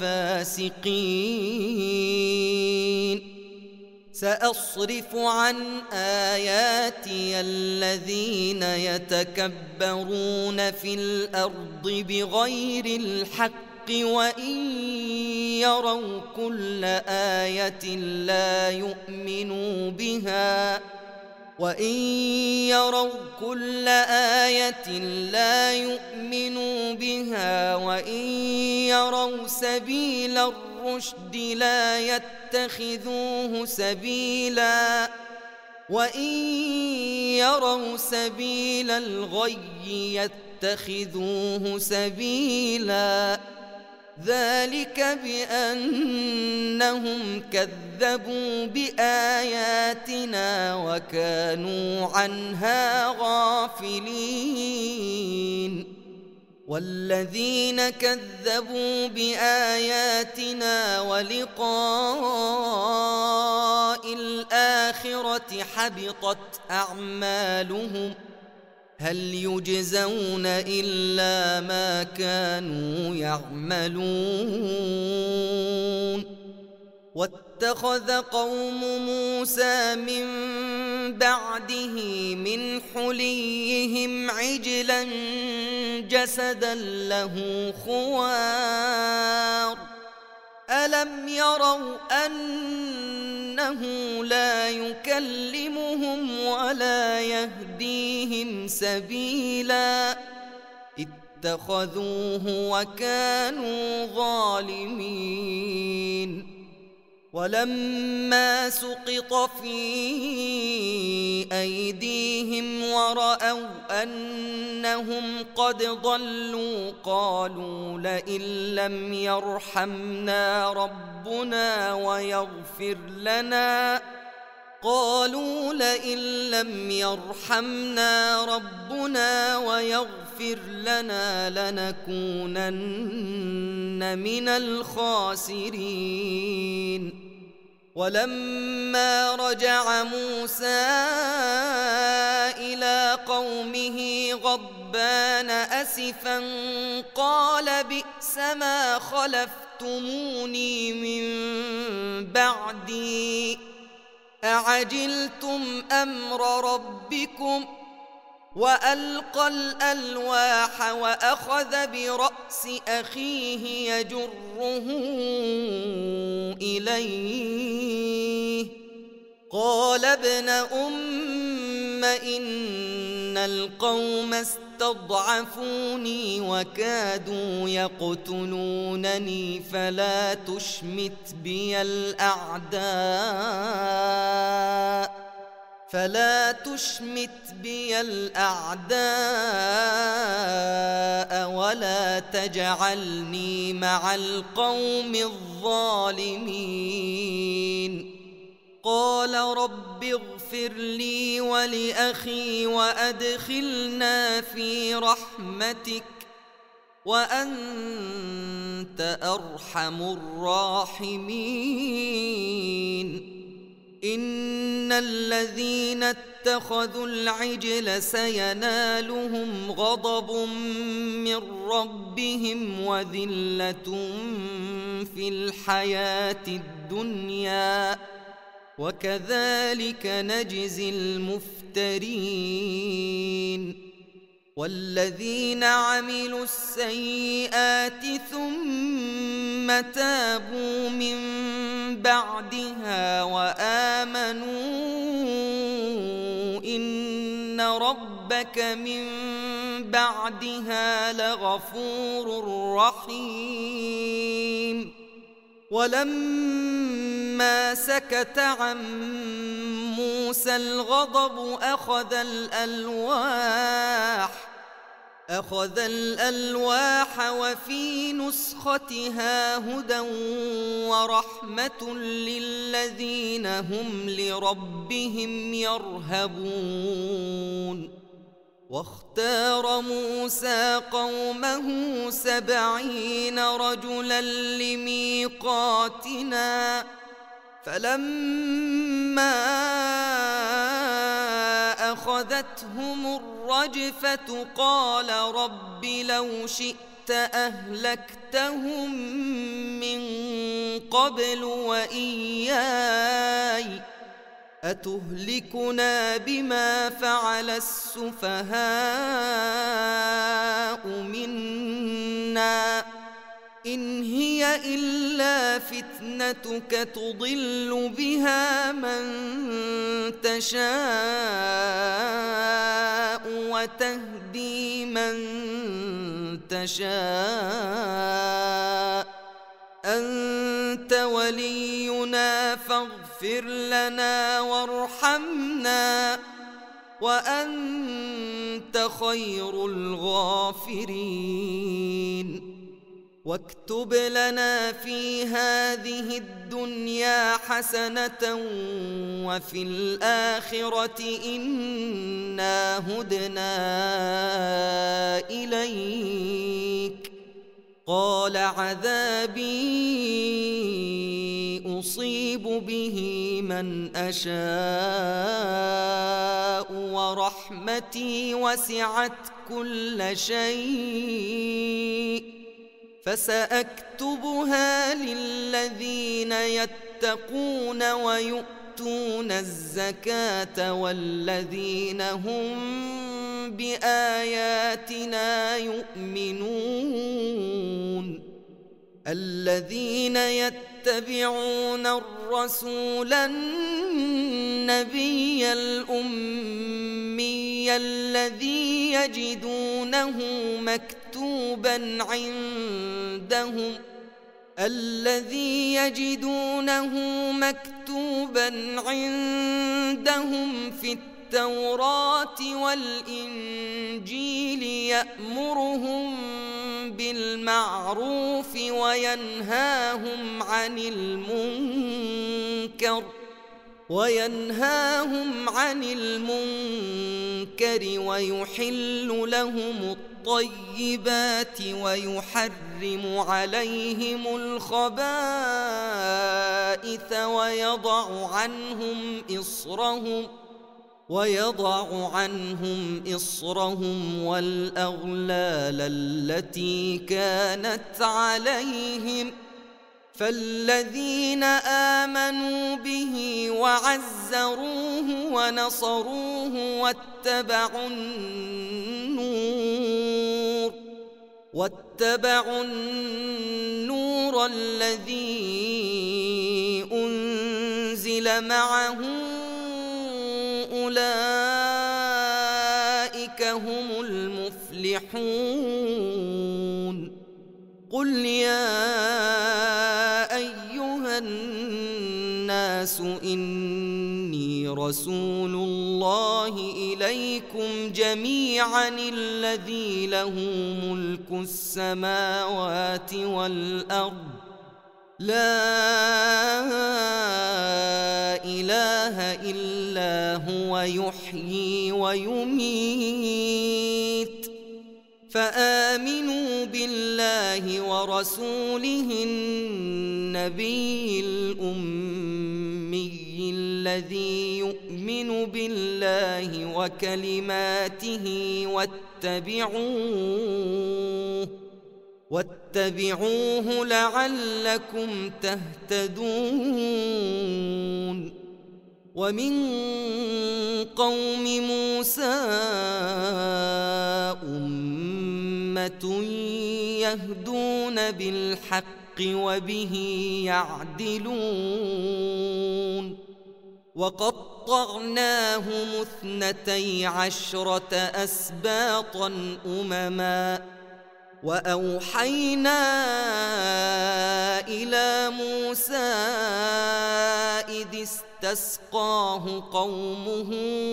الفاسقين. سأصرف عن آياتي الذين يتكبرون في الأرض بغير الحق وإن يروا كل آية لا يؤمنوا بها وإن يروا كل آية لا يؤمنوا بها وإن يروا سبيل الرشد لا يتخذوه سبيلا وإن يروا سبيل الغي يتخذوه سبيلا. ذلك بأنهم كذبوا بآياتنا وكانوا عنها غافلين. والذين كذبوا بآياتنا ولقاء الآخرة حبطت أعمالهم هل يجزون إلا ما كانوا يعملون. واتخذ قوم موسى من بعده من حليهم عجلا جسدا له خوار ألم يروا أنه لا يكلمهم ولا يهديهم سبيلا اتخذوه وكانوا ظالمين ولما سقط في أيديهم ورأوا أنهم قد ضلوا قالوا لئن لم يرحمنا ربنا ويغفر لنا قالوا لئن لم يرحمنا ربنا ويغفر لنا لنكونن من الخاسرين ولما رجع موسى إلى قومه غضبان أسفا قال بئس ما خلفتموني من بعدي أعجلتم أمر ربكم وألقى الألواح وأخذ برأس أخيه يجره إليه قال ابن أم إن القوم استضعفوني وكادوا يقتلونني فلا تشمت بي الأعداء فلا تشمت بي الأعداء ولا تجعلني مع القوم الظالمين قال رب اغفر لي ولأخي وأدخلنا في رحمتك وأنت أرحم الراحمين إن الذين اتخذوا العجل سينالهم غضب من ربهم وذلة في الحياة الدنيا وكذلك نجزي المفترين والذين عملوا السيئات ثم تابوا من بعدها وآمنوا إن ربك من بعدها لغفور رحيم ولما سكت عن موسى الغضب أخذ الألواح أخذ الألواح وفي نسختها هدى ورحمة للذين هم لربهم يرهبون واختار موسى قومه سبعين رجلا لميقاتنا فلما أخذتهم الرجفة قال رب لو شئت أهلكتهم من قبل وإياي أتهلكنا بما فعل السفهاء منا إن هي إلا فتنتك تضل بها من تشاء وتهدي من تشاء أنت ولينا فاغفر لنا وارحمنا وأنت خير الغافرين واكتب لنا في هذه الدنيا حسنة وفي الآخرة إنا هدنا إليك قال عذابي أصيب به من أشاء ورحمتي وسعت كل شيء فسأكتبها للذين يتقون ويؤتون الزكاة والذين هم بآياتنا يؤمنون الذين يتبعون الرسول النبي الأمي الذي يجدونه مكتوبا عندهم الذي يجدونه مكتوبا عندهم في التوراة والإنجيل يأمرهم بالمعروف وينهاهم عن المنكر وينهاهم عن المنكر ويحل لهم الطيبات ويحرم عليهم الخبائث ويضع عنهم إصرهم ويضع عنهم إصرهم والأغلال التي كانت عليهم فالذين آمنوا به وعزروه ونصروه واتبعوا النور واتبعوا النور الذي أنزل معه أولئك هم المفلحون. قل يا أيها الناس إني رسول الله إليكم جميعا الذي له ملك السماوات والأرض لا إله إلا هو يحيي ويميت فآمنوا بالله ورسوله النبي الأمي الذي يؤمن بالله وكلماته واتبعوه واتبعوه لعلكم تهتدون. ومن قوم موسى أمة يهدون بالحق وبه يعدلون وقطعناهم اثنتي عشرة أسباطا أمما وأوحينا إلى موسى إذ استسقاه قومه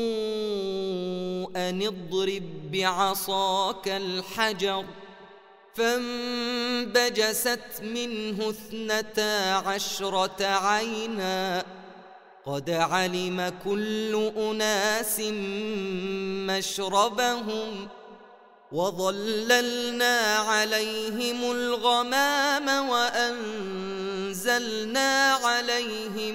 أن اضرب بعصاك الحجر فانبجست منه اثنتا عشرة عينا قد علم كل أناس مشربهم وظللنا عليهم الغمام وأنزلنا عليهم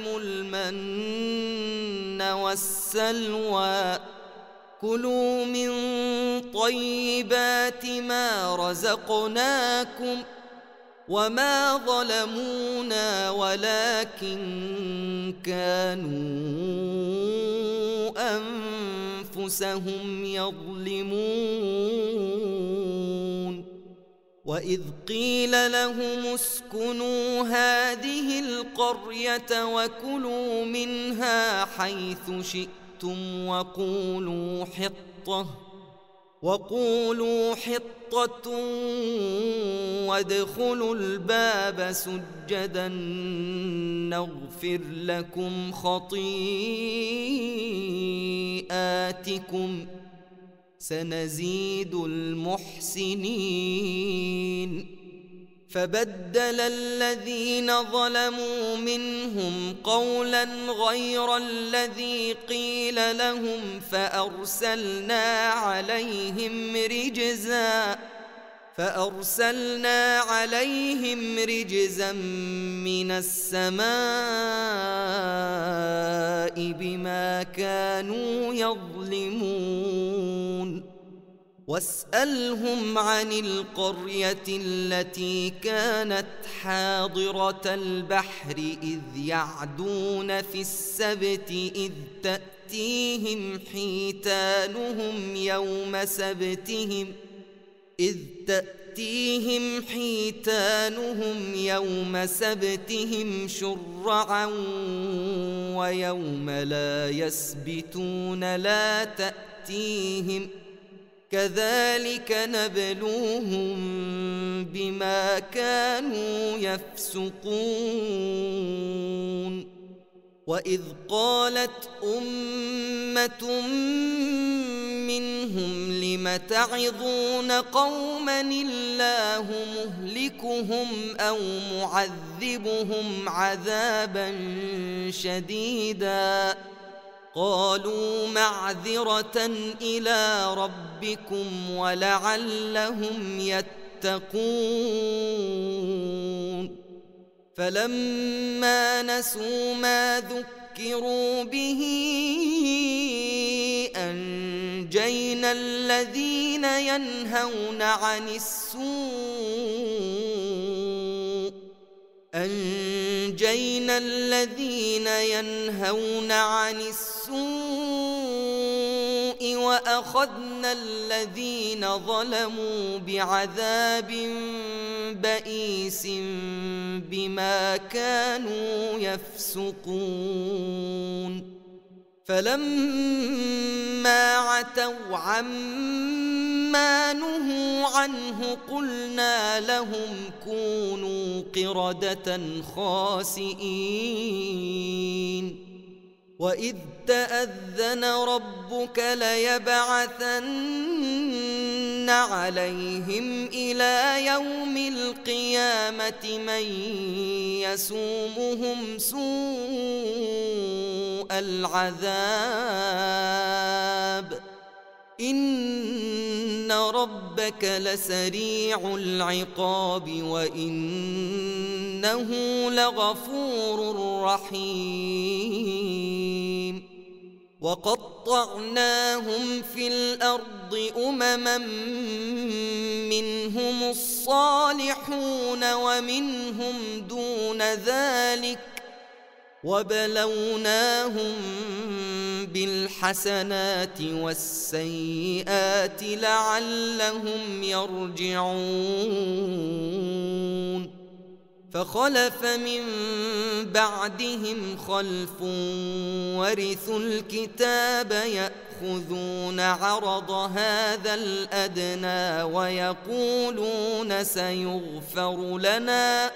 المن والسلوى كلوا من طيبات ما رزقناكم وما ظلمونا ولكن كانوا أنفسهم يظلمون. وإذ قيل لهم اسكنوا هذه القرية وكلوا منها حيث شئتم وقولوا حطة وقولوا حطة وادخلوا الباب سجدا نغفر لكم خطيئاتكم سنزيد المحسنين. فبدل الذين ظلموا منهم قولا غير الذي قيل لهم فأرسلنا عليهم رجزا فأرسلنا عليهم رجزا من السماء بما كانوا يظلمون. واسألهم عن القرية التي كانت حاضرة البحر إذ يعدون في السبت إذ تأتيهم حيتانهم يوم سبتهم إذ تأتيهم حيتانهم يوم سبتهم شرعا ويوم لا يسبتون لا تأتيهم كذلك نبلوهم بما كانوا يفسقون وإذ قالت أمة منهم لم تعظون قوما الله مهلكهم أو معذبهم عذابا شديدا قالوا معذرة إلى ربكم ولعلهم يتقون فلما نسوا ما ذكروا به أنجينا الذين ينهون عن السوء أنجينا الذين ينهون عن السوء وأخذنا الذين ظلموا بعذاب بئيس بما كانوا يفسقون فلما عتوا عما نهوا عنه قلنا لهم كونوا قردة خاسئين وإذ تأذن ربك ليبعثن عليهم إلى يوم القيامة من يسومهم سوء العذاب إن ربك لسريع العقاب وإنه لغفور رحيم وقطعناهم في الأرض أمما منهم الصالحون ومنهم دون ذلك وبلوناهم بالحسنات والسيئات لعلهم يرجعون فخلف من بعدهم خلف ورثوا الكتاب يأخذون عرض هذا الأدنى ويقولون سيغفر لنا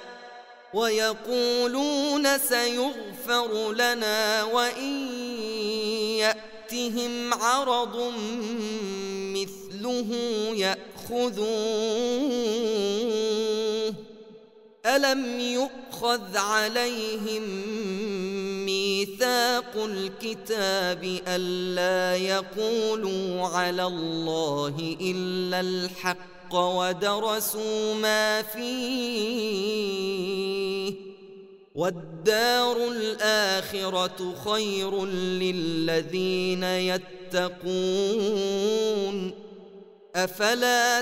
ويقولون سيغفر لنا وإن يأتهم عرض مثله يأخذوه ألم يؤخذ عليهم ميثاق الكتاب ألا يقولوا على الله إلا الحق ودرسوا ما فيه والدار الآخرة خير للذين يتقون أفلا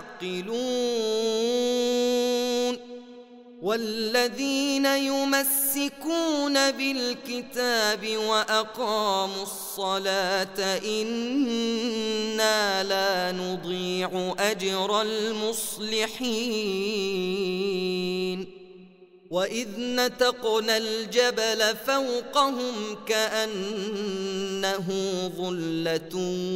تعقلون والذين يمسكون بالكتاب وأقاموا الصلاة إنا لا نضيع أجر المصلحين وإذ نتقنا الجبل فوقهم كأنه ظلة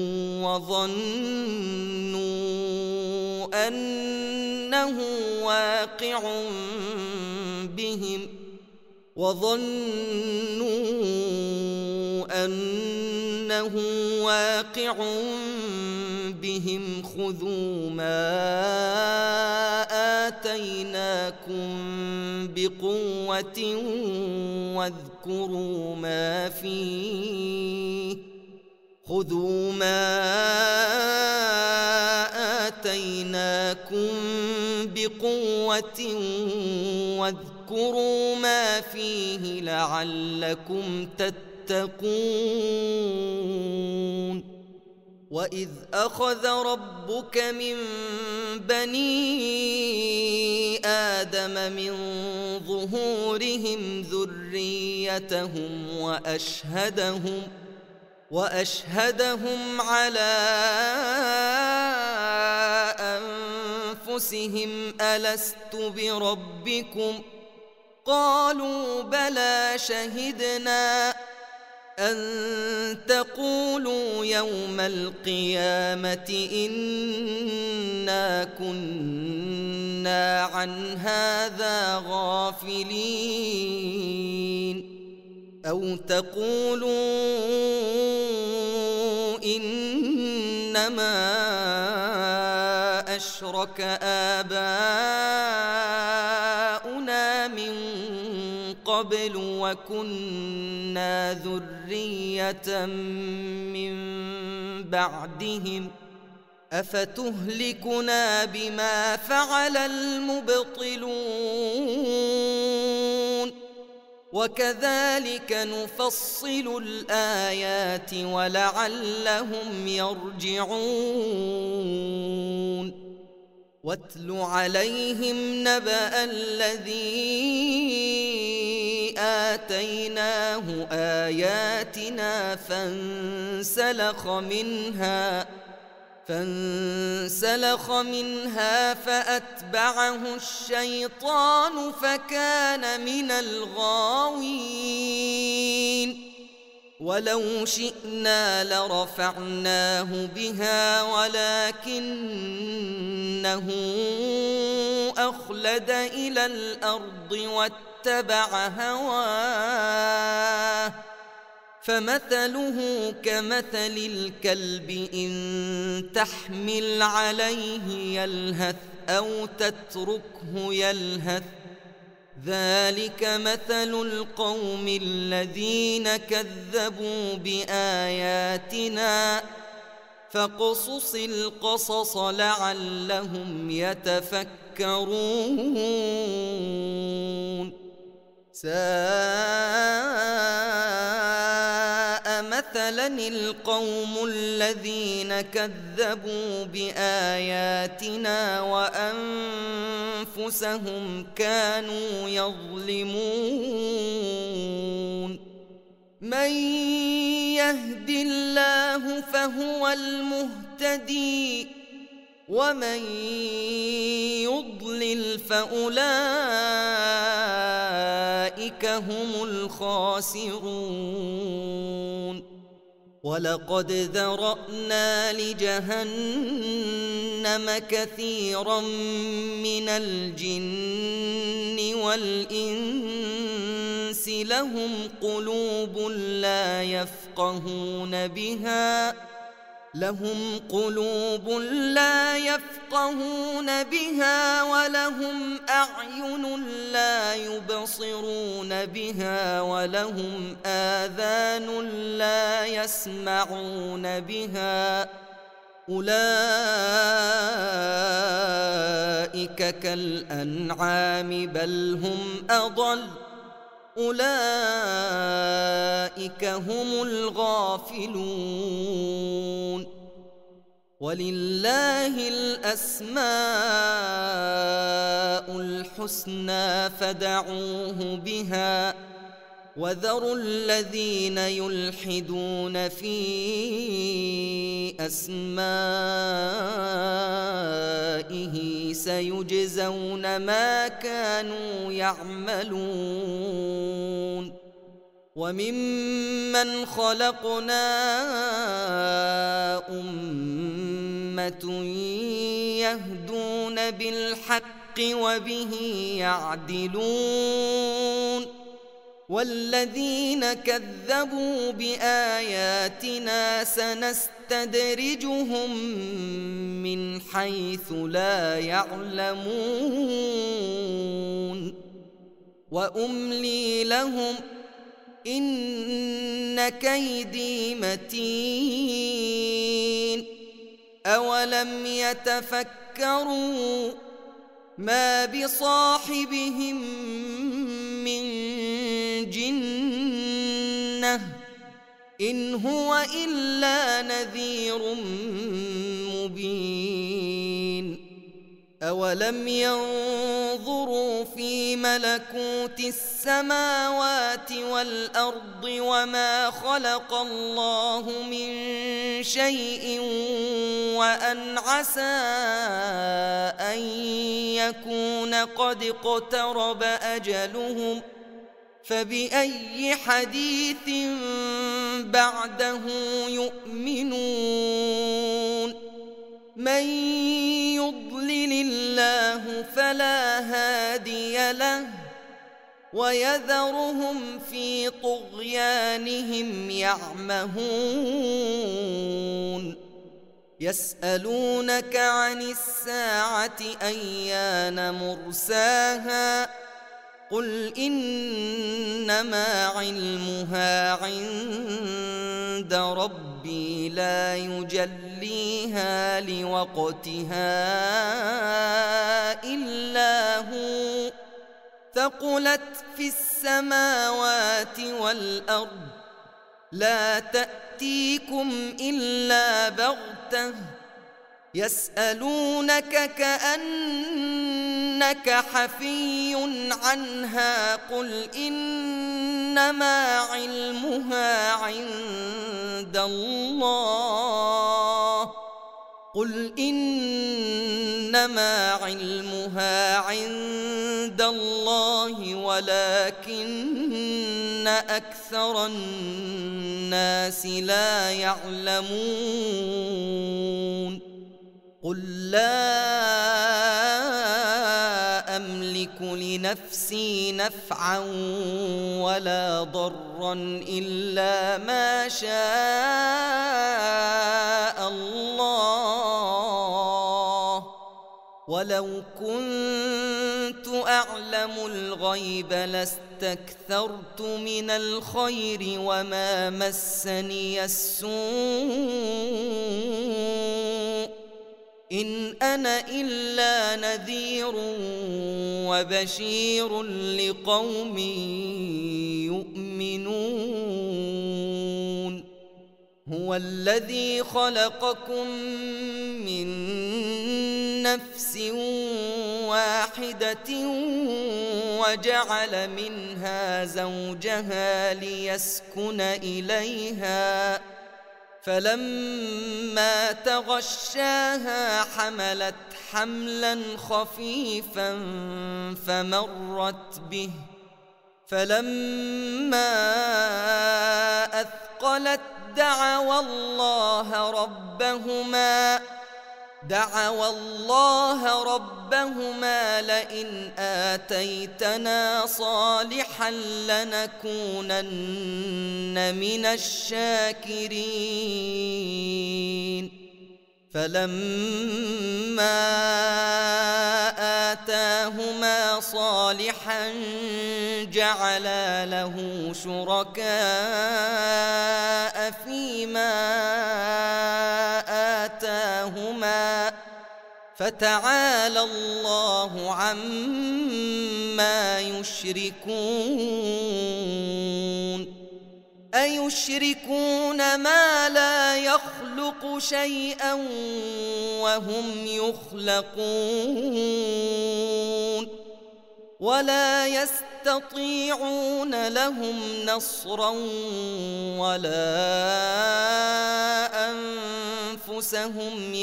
وظنوا أنه واقع بهم وظنوا أنه واقع بهم خذوا ما آتيناكم بقوة واذكروا ما فيه خذوا ما آتيناكم بقوة واذكروا ما فيه لعلكم تتقون وإذ أخذ ربك من بني آدم من ظهورهم ذريتهم وأشهدهم وأشهدهم على أنفسهم ألست بربكم قالوا بلى شهدنا أن تقولوا يوم القيامة إنا كنا عن هذا غافلين أو تقولوا إنما أشرك آباؤنا من قبل وكنا ذرية من بعدهم أفتهلكنا بما فعل المبطلون وكذلك نفصل الآيات ولعلهم يرجعون واتل عليهم نبأ الذي آتيناه آياتنا فانسلخ منها فانسلخ منها فأتبعه الشيطان فكان من الغاوين ولو شئنا لرفعناه بها ولكنه أخلد إلى الأرض واتبع هواه فمثله كمثل الكلب إن تحمل عليه يلهث أو تتركه يلهث ذلك مثل القوم الذين كذبوا بآياتنا فاقصص القصص لعلهم يتفكرون ساء مثلا القوم الذين كذبوا بآياتنا وأنفسهم كانوا يظلمون من يهد الله فهو المهتدي ومن يضلل فأولئك هم الخاسرون ولقد ذرأنا لجهنم كثيرا من الجن والإنس لهم قلوب لا يفقهون بها لهم قلوب لا يفقهون بها ولهم أعين لا يبصرون بها ولهم آذان لا يسمعون بها أولئك كالأنعام بل هم أضل أولئك هم الغافلون ولله الأسماء الحسنى فادعوه بها وذروا الذين يلحدون في أسمائه سيجزون ما كانوا يعملون وممن خلقنا أمة يهدون بالحق وبه يعدلون والذين كذبوا بآياتنا سنستدرجهم من حيث لا يعلمون وأملي لهم إن كيدي متين أولم يتفكروا ما بصاحبهم من جنة إن هو إلا نذير مبين أولم ينظروا في ملكوت السماوات والأرض وما خلق الله من شيء وأن عسى أن يكون قد اقترب أجلهم فبأي حديث بعده يؤمنون من يضلل الله فلا هادي له ويذرهم في طغيانهم يعمهون يسألونك عن الساعة أيان مرساها قل إنما علمها عند ربي لا يجليها لوقتها إلا هو ثقلت في السماوات والأرض لا تأتيكم إلا بغتة يسألونك كأنك حفي عنها قل إنما علمها عند الله قل إنما علمها عند الله ولكن أكثر الناس لا يعلمون قل لا أملك لنفسي نفعا ولا ضرا إلا ما شاء الله ولو كنت أعلم الغيب لاستكثرت من الخير وما مسني السوء إن أنا إلا نذير وبشير لقوم يؤمنون هو الذي خلقكم من نفس واحدة وجعل منها زوجها ليسكن إليها فلما تغشاها حملت حملا خفيفا فمرت به فلما أثقلت دعوا الله ربهما دعوا الله ربهما لئن آتيتنا صالحا لنكونن من الشاكرين فلما آتاهما صالحا جعلا له شركاء فيما آتاهما فتعالى الله عما يشركون أيشركون ما لا يخلق شيئا وهم يخلقون ولا يستطيعون لهم نصرا ولا أنفسهم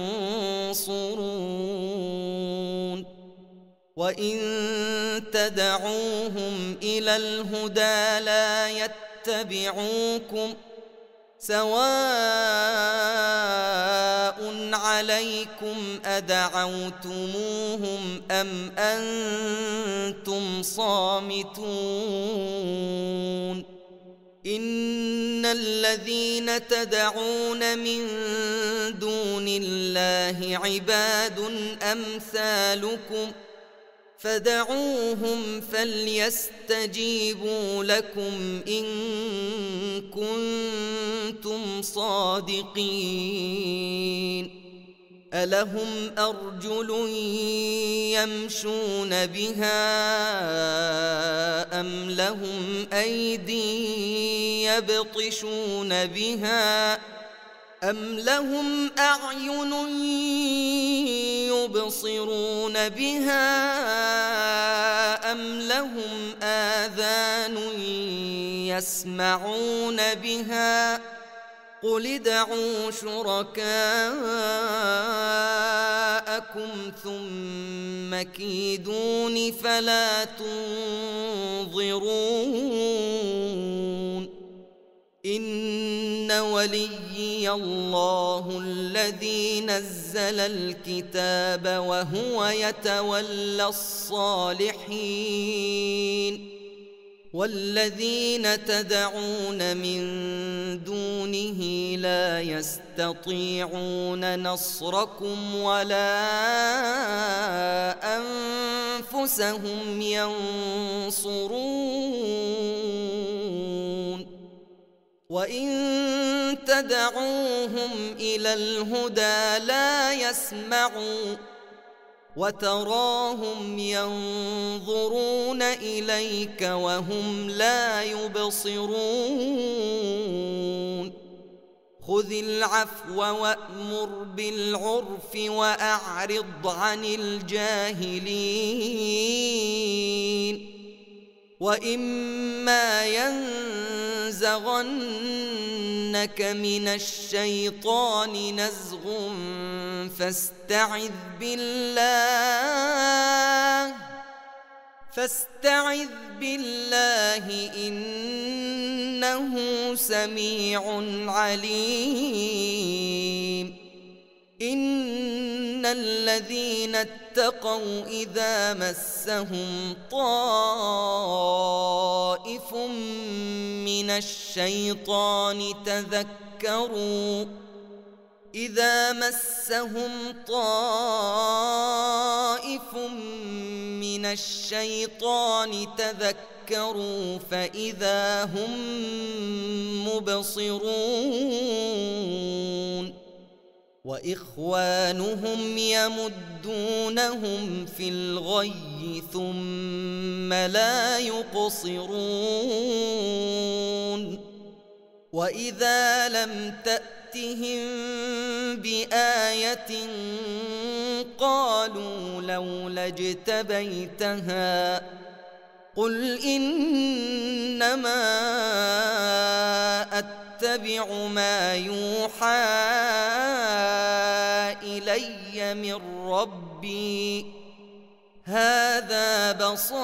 ينصرون وإن تدعوهم إلى الهدى لا يتبعوكم سواء عليكم أدعوتموهم أم أنتم صامتون إن الذين تدعون من دون الله عباد أمثالكم فدعوهم فليستجيبوا لكم إن كنتم صادقين ألهم أرجل يمشون بها أم لهم أيدي يبطشون بها أم لهم أعين يبصرون بها أم لهم آذان يسمعون بها قل ادعوا شركاءكم ثم كيدون فلا تنظرون إن وليي الله الذي نزل الكتاب وهو يتولى الصالحين والذين تدعون من دونه لا يستطيعون نصركم ولا أنفسهم ينصرون وإن تدعوهم إلى الهدى لا يسمعون وتراهم ينظرون إليك وهم لا يبصرون خذ العفو وأمر بالعرف وأعرض عن الجاهلين وإما ينزغنك من الشيطان نزغ فاستعذ بالله فاستعذ بالله إنه سميع عليم إن الذين اتقوا إذا مسهم طائف من الشيطان تذكروا إذا مسهم طائف من الشيطان تذكروا فإذا هم مبصرون وإخوانهم يمدونهم في الغي ثم لا يقصرون وإذا لم تأتهم بآية قالوا لولا اجتبيتها قل إنما أتبع ما يوحى إلي من ربي هذا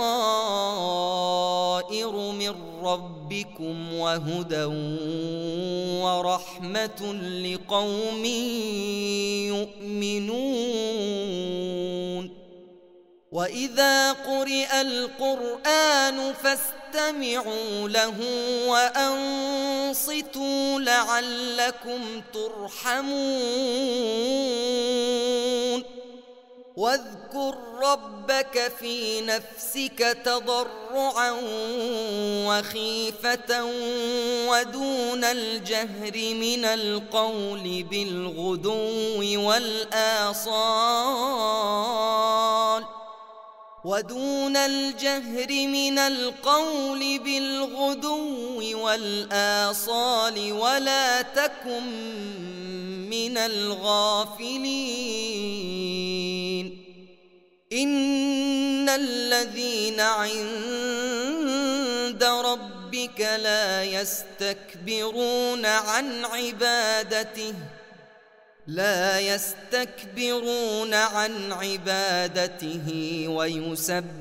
بصائر من ربكم وهدى ورحمة لقوم يؤمنون وإذا قرئ القرآن فاستمعوا له وأنصتوا لعلكم ترحمون واذكر ربك في نفسك تضرعا وخيفة ودون الجهر من القول بالغدو والآصال ودون الجهر من القول بالغدو والآصال ولا تكن من الغافلين إن الذين عند ربك لا يستكبرون عن عبادته لا يستكبرون عن عبادته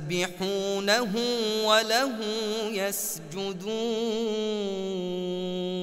ويسبحونه وله يسجدون